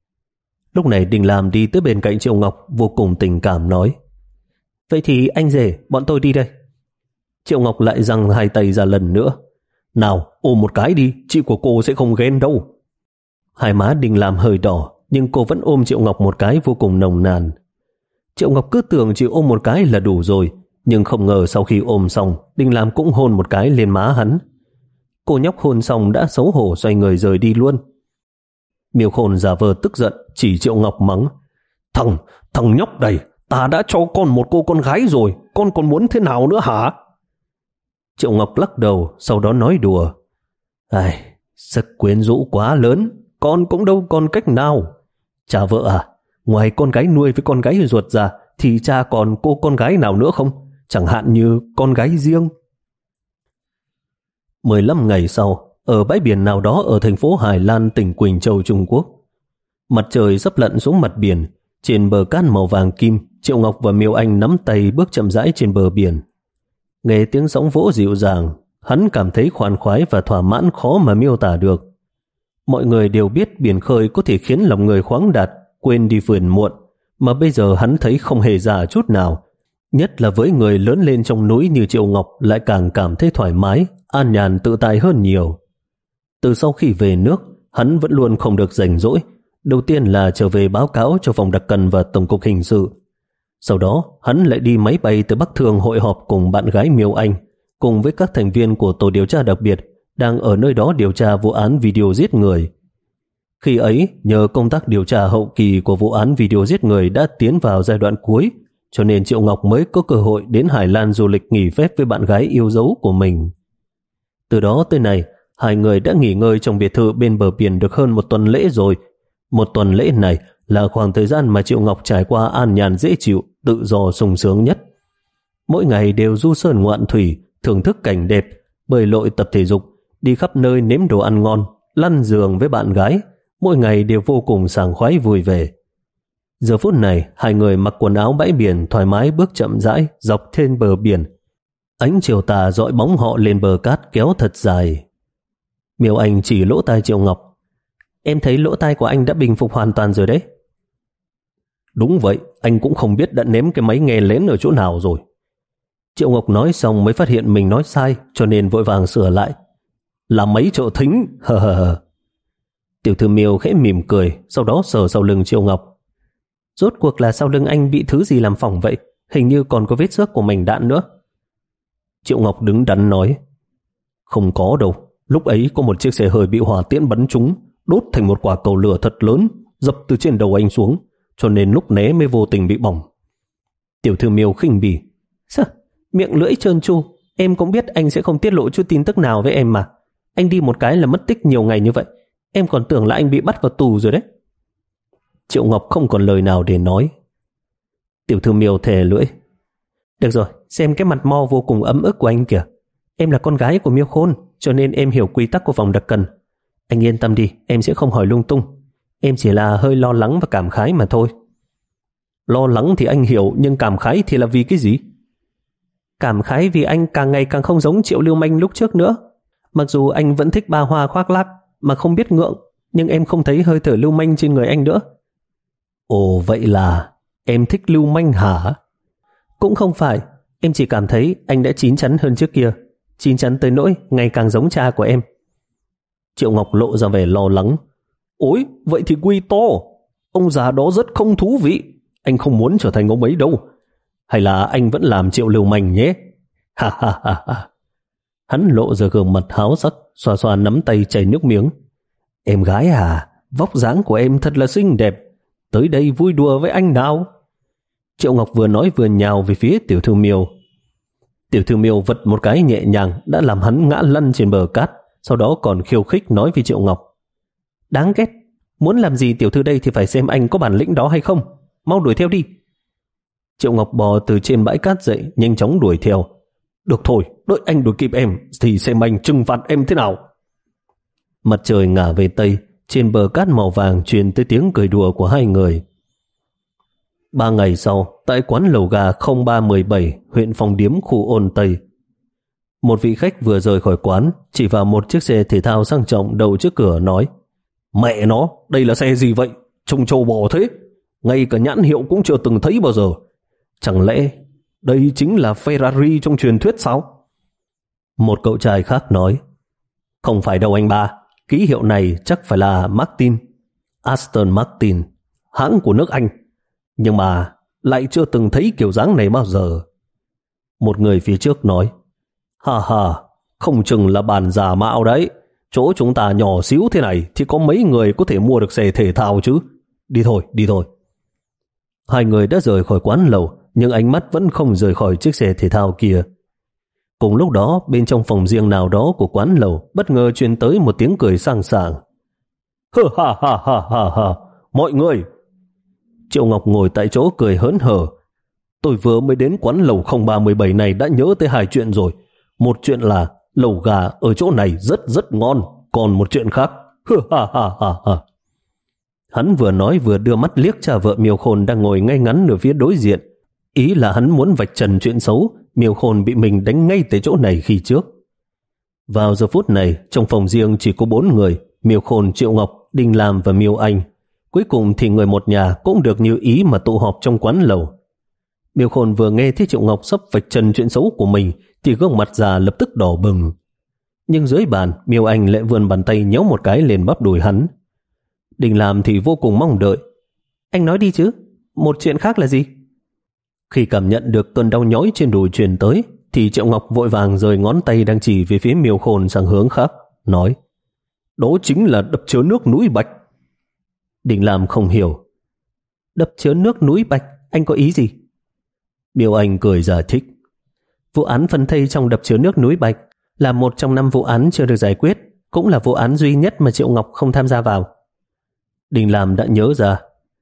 Speaker 1: Lúc này Đình Lam đi tới bên cạnh Triệu Ngọc, vô cùng tình cảm nói: Vậy thì anh rể, bọn tôi đi đây. Triệu Ngọc lại giằng hai tay ra lần nữa: Nào, ôm một cái đi, chị của cô sẽ không ghen đâu. Hai má Đình Lam hơi đỏ, nhưng cô vẫn ôm Triệu Ngọc một cái vô cùng nồng nàn. Triệu Ngọc cứ tưởng chỉ ôm một cái là đủ rồi, nhưng không ngờ sau khi ôm xong, Đình Lam cũng hôn một cái lên má hắn. Cô nhóc hôn xong đã xấu hổ xoay người rời đi luôn. Miêu Khôn giả vờ tức giận chỉ Triệu Ngọc mắng: Thằng, thằng nhóc này, ta đã cho con một cô con gái rồi, con còn muốn thế nào nữa hả? Triệu Ngọc lắc đầu, sau đó nói đùa: Ai, sức quyến rũ quá lớn, con cũng đâu còn cách nào. Cha vợ à, ngoài con gái nuôi với con gái ruột ra thì cha còn cô con gái nào nữa không? Chẳng hạn như con gái riêng. mười lăm ngày sau, ở bãi biển nào đó ở thành phố Hải Lan, tỉnh Quỳnh Châu, Trung Quốc, mặt trời sắp lặn xuống mặt biển. Trên bờ cát màu vàng kim, Triệu Ngọc và Miêu Anh nắm tay bước chậm rãi trên bờ biển. Nghe tiếng sóng vỗ dịu dàng, hắn cảm thấy khoan khoái và thỏa mãn khó mà miêu tả được. Mọi người đều biết biển khơi có thể khiến lòng người khoáng đạt, quên đi phiền muộn, mà bây giờ hắn thấy không hề giả chút nào. Nhất là với người lớn lên trong núi như Triệu Ngọc lại càng cảm thấy thoải mái, an nhàn tự tại hơn nhiều. Từ sau khi về nước, hắn vẫn luôn không được rảnh rỗi. Đầu tiên là trở về báo cáo cho phòng đặc cần và tổng cục hình sự. Sau đó, hắn lại đi máy bay tới Bắc Thương hội họp cùng bạn gái Miêu Anh, cùng với các thành viên của tổ điều tra đặc biệt đang ở nơi đó điều tra vụ án video giết người. Khi ấy, nhờ công tác điều tra hậu kỳ của vụ án video giết người đã tiến vào giai đoạn cuối, cho nên Triệu Ngọc mới có cơ hội đến Hải Lan du lịch nghỉ phép với bạn gái yêu dấu của mình. Từ đó tới nay, hai người đã nghỉ ngơi trong biệt thự bên bờ biển được hơn một tuần lễ rồi. Một tuần lễ này là khoảng thời gian mà Triệu Ngọc trải qua an nhàn dễ chịu, tự do sung sướng nhất. Mỗi ngày đều du sơn ngoạn thủy, thưởng thức cảnh đẹp, bơi lội, tập thể dục, đi khắp nơi nếm đồ ăn ngon, lăn giường với bạn gái. Mỗi ngày đều vô cùng sảng khoái vui vẻ. Giờ phút này, hai người mặc quần áo bãi biển thoải mái bước chậm rãi dọc trên bờ biển. Ánh chiều tà dọi bóng họ lên bờ cát kéo thật dài. Miêu Anh chỉ lỗ tai Triệu Ngọc: Em thấy lỗ tai của anh đã bình phục hoàn toàn rồi đấy. Đúng vậy, anh cũng không biết đã ném cái máy nghe lén ở chỗ nào rồi. Triệu Ngọc nói xong mới phát hiện mình nói sai, cho nên vội vàng sửa lại: Là máy trợ thính. Hờ hờ hờ. Tiểu thư Miêu khẽ mỉm cười, sau đó sờ sau lưng Triệu Ngọc: Rốt cuộc là sau lưng anh bị thứ gì làm phỏng vậy? Hình như còn có vết xước của mảnh đạn nữa. Triệu Ngọc đứng đắn nói: Không có đâu, lúc ấy có một chiếc xe hơi bị hỏa tiễn bắn trúng, đốt thành một quả cầu lửa thật lớn, dập từ trên đầu anh xuống, cho nên lúc né mới vô tình bị bỏng. Tiểu thư Miêu khinh bỉ: Sao? Miệng lưỡi trơn tru, em cũng biết anh sẽ không tiết lộ chút tin tức nào với em mà. Anh đi một cái là mất tích nhiều ngày như vậy, em còn tưởng là anh bị bắt vào tù rồi đấy. Triệu Ngọc không còn lời nào để nói. Tiểu thư Miêu thè lưỡi: Được rồi, xem cái mặt mo vô cùng ấm ức của anh kìa. Em là con gái của Miêu Khôn, cho nên em hiểu quy tắc của phòng đặc cần. Anh yên tâm đi, em sẽ không hỏi lung tung. Em chỉ là hơi lo lắng và cảm khái mà thôi. Lo lắng thì anh hiểu, nhưng cảm khái thì là vì cái gì? Cảm khái vì anh càng ngày càng không giống Triệu Lưu Manh lúc trước nữa. Mặc dù anh vẫn thích ba hoa khoác lác mà không biết ngượng, nhưng em không thấy hơi thở lưu manh trên người anh nữa. Ồ, vậy là em thích lưu manh hả? Cũng không phải, em chỉ cảm thấy anh đã chín chắn hơn trước kia, chín chắn tới nỗi ngày càng giống cha của em. Triệu Ngọc lộ ra vẻ lo lắng. Ôi, vậy thì quy to. Ông già đó rất không thú vị. Anh không muốn trở thành ông ấy đâu. Hay là anh vẫn làm Triệu lưu manh nhé? Ha ha ha ha. Hắn lộ ra gương mặt háo sắc, xoa xoa nắm tay chảy nước miếng. Em gái à, vóc dáng của em thật là xinh đẹp. Tới đây vui đùa với anh nào. Triệu Ngọc vừa nói vừa nhào về phía Tiểu Thư Miêu. Tiểu Thư Miêu vật một cái nhẹ nhàng đã làm hắn ngã lăn trên bờ cát, sau đó còn khiêu khích nói với Triệu Ngọc. Đáng ghét, muốn làm gì tiểu thư đây thì phải xem anh có bản lĩnh đó hay không. Mau đuổi theo đi. Triệu Ngọc bò từ trên bãi cát dậy, nhanh chóng đuổi theo. Được thôi, đợi anh đuổi kịp em thì xem anh trừng phạt em thế nào. Mặt trời ngả về tây, trên bờ cát màu vàng truyền tới tiếng cười đùa của hai người. Ba ngày sau, tại quán lẩu gà không ba một bảy, huyện Phong Điếm, khu Ôn Tây, một vị khách vừa rời khỏi quán, chỉ vào một chiếc xe thể thao sang trọng đậu trước cửa nói: Mẹ nó, đây là xe gì vậy? Trông trâu bò thế, ngay cả nhãn hiệu cũng chưa từng thấy bao giờ. Chẳng lẽ đây chính là Ferrari trong truyền thuyết sao? Một cậu trai khác nói: Không phải đâu anh ba, ký hiệu này chắc phải là Martin, Aston Martin, hãng của nước Anh. Nhưng mà lại chưa từng thấy kiểu dáng này bao giờ. Một người phía trước nói: Ha ha, không chừng là bản giả mạo đấy. Chỗ chúng ta nhỏ xíu thế này thì có mấy người có thể mua được xe thể thao chứ. Đi thôi, đi thôi. Hai người đã rời khỏi quán lẩu, nhưng ánh mắt vẫn không rời khỏi chiếc xe thể thao kia. Cùng lúc đó, bên trong phòng riêng nào đó của quán lẩu bất ngờ truyền tới một tiếng cười sang sảng. Hơ ha ha ha ha ha, mọi người. Triệu Ngọc ngồi tại chỗ cười hớn hở. Tôi vừa mới đến quán lẩu không ba một bảy này đã nhớ tới hai chuyện rồi. Một chuyện là lẩu gà ở chỗ này rất rất ngon, còn một chuyện khác. Hơ ha ha ha ha. Hắn vừa nói vừa đưa mắt liếc cha vợ Miêu Khôn đang ngồi ngay ngắn ở phía đối diện. Ý là hắn muốn vạch trần chuyện xấu Miêu Khôn bị mình đánh ngay tới chỗ này khi trước. Vào giờ phút này, trong phòng riêng chỉ có bốn người: Miêu Khôn, Triệu Ngọc, Đinh Lam và Miêu Anh. Cuối cùng thì người một nhà cũng được như ý mà tụ họp trong quán lẩu. Miêu Khôn vừa nghe thấy Triệu Ngọc sắp vạch trần chuyện xấu của mình thì gương mặt già lập tức đỏ bừng. Nhưng dưới bàn, Miêu Anh lại vươn bàn tay nhéo một cái lên bắp đùi hắn. Đinh Lam thì vô cùng mong đợi. Anh nói đi chứ, một chuyện khác là gì? Khi cảm nhận được cơn đau nhói trên đùi truyền tới thì Triệu Ngọc vội vàng rời ngón tay đang chỉ về phía Miêu Khôn sang hướng khác, nói: Đó chính là đập chứa nước núi Bạch. Đinh Lam không hiểu. Đập chứa nước núi Bạch, anh có ý gì? Miêu Anh cười giải thích. Vụ án phân thây trong đập chứa nước núi Bạch là một trong năm vụ án chưa được giải quyết, cũng là vụ án duy nhất mà Triệu Ngọc không tham gia vào. Đinh Lam đã nhớ ra.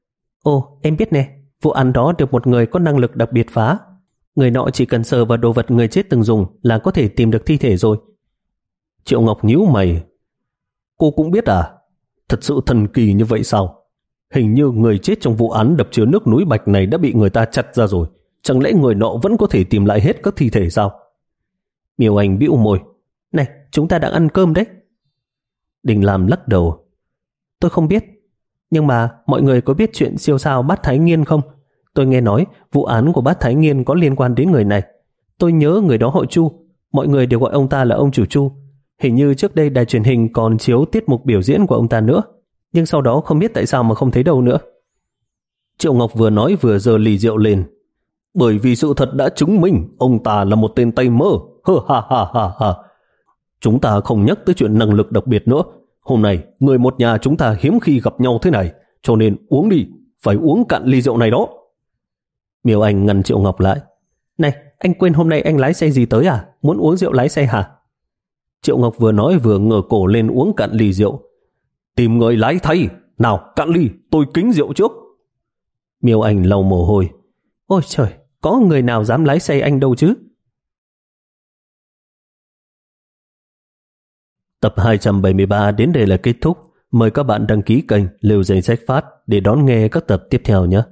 Speaker 1: Ồ, em biết nè, vụ án đó được một người có năng lực đặc biệt phá. Người nọ chỉ cần sờ vào đồ vật người chết từng dùng là có thể tìm được thi thể rồi. Triệu Ngọc nhíu mày. Cô cũng biết à? Thật sự thần kỳ như vậy sao? Hình như người chết trong vụ án đập chứa nước núi Bạch này đã bị người ta chặt ra rồi. Chẳng lẽ người nọ vẫn có thể tìm lại hết các thi thể sao? Miêu Anh bĩu môi. Này, chúng ta đang ăn cơm đấy. Đinh Lam lắc đầu. Tôi không biết. Nhưng mà mọi người có biết chuyện siêu sao Bát Thái Nghiên không? Tôi nghe nói vụ án của Bát Thái Nghiên có liên quan đến người này. Tôi nhớ người đó họ Chu. Mọi người đều gọi ông ta là ông chủ Chu. Hình như trước đây đài truyền hình còn chiếu tiết mục biểu diễn của ông ta nữa. Nhưng sau đó không biết tại sao mà không thấy đâu nữa. Triệu Ngọc vừa nói vừa giơ ly rượu lên. Bởi vì sự thật đã chứng minh ông ta là một tên tay mơ. Hơ ha ha ha ha. Chúng ta không nhắc tới chuyện năng lực đặc biệt nữa. Hôm nay người một nhà chúng ta hiếm khi gặp nhau thế này, cho nên uống đi, phải uống cạn ly rượu này đó. Miêu Anh ngăn Triệu Ngọc lại. Này, anh quên hôm nay anh lái xe gì tới à? Muốn uống rượu lái xe hả? Triệu Ngọc vừa nói vừa ngửa cổ lên uống cạn ly rượu. Tìm người lái thay. Nào, cạn ly, tôi kính rượu trước. Miêu Anh lau mồ hôi. Ôi trời, có người nào dám lái xe anh đâu chứ? Tập hai trăm bảy mươi ba đến đây là kết thúc. Mời các bạn đăng ký kênh Liều Giấy Sách Phát để đón nghe các tập tiếp theo nhé.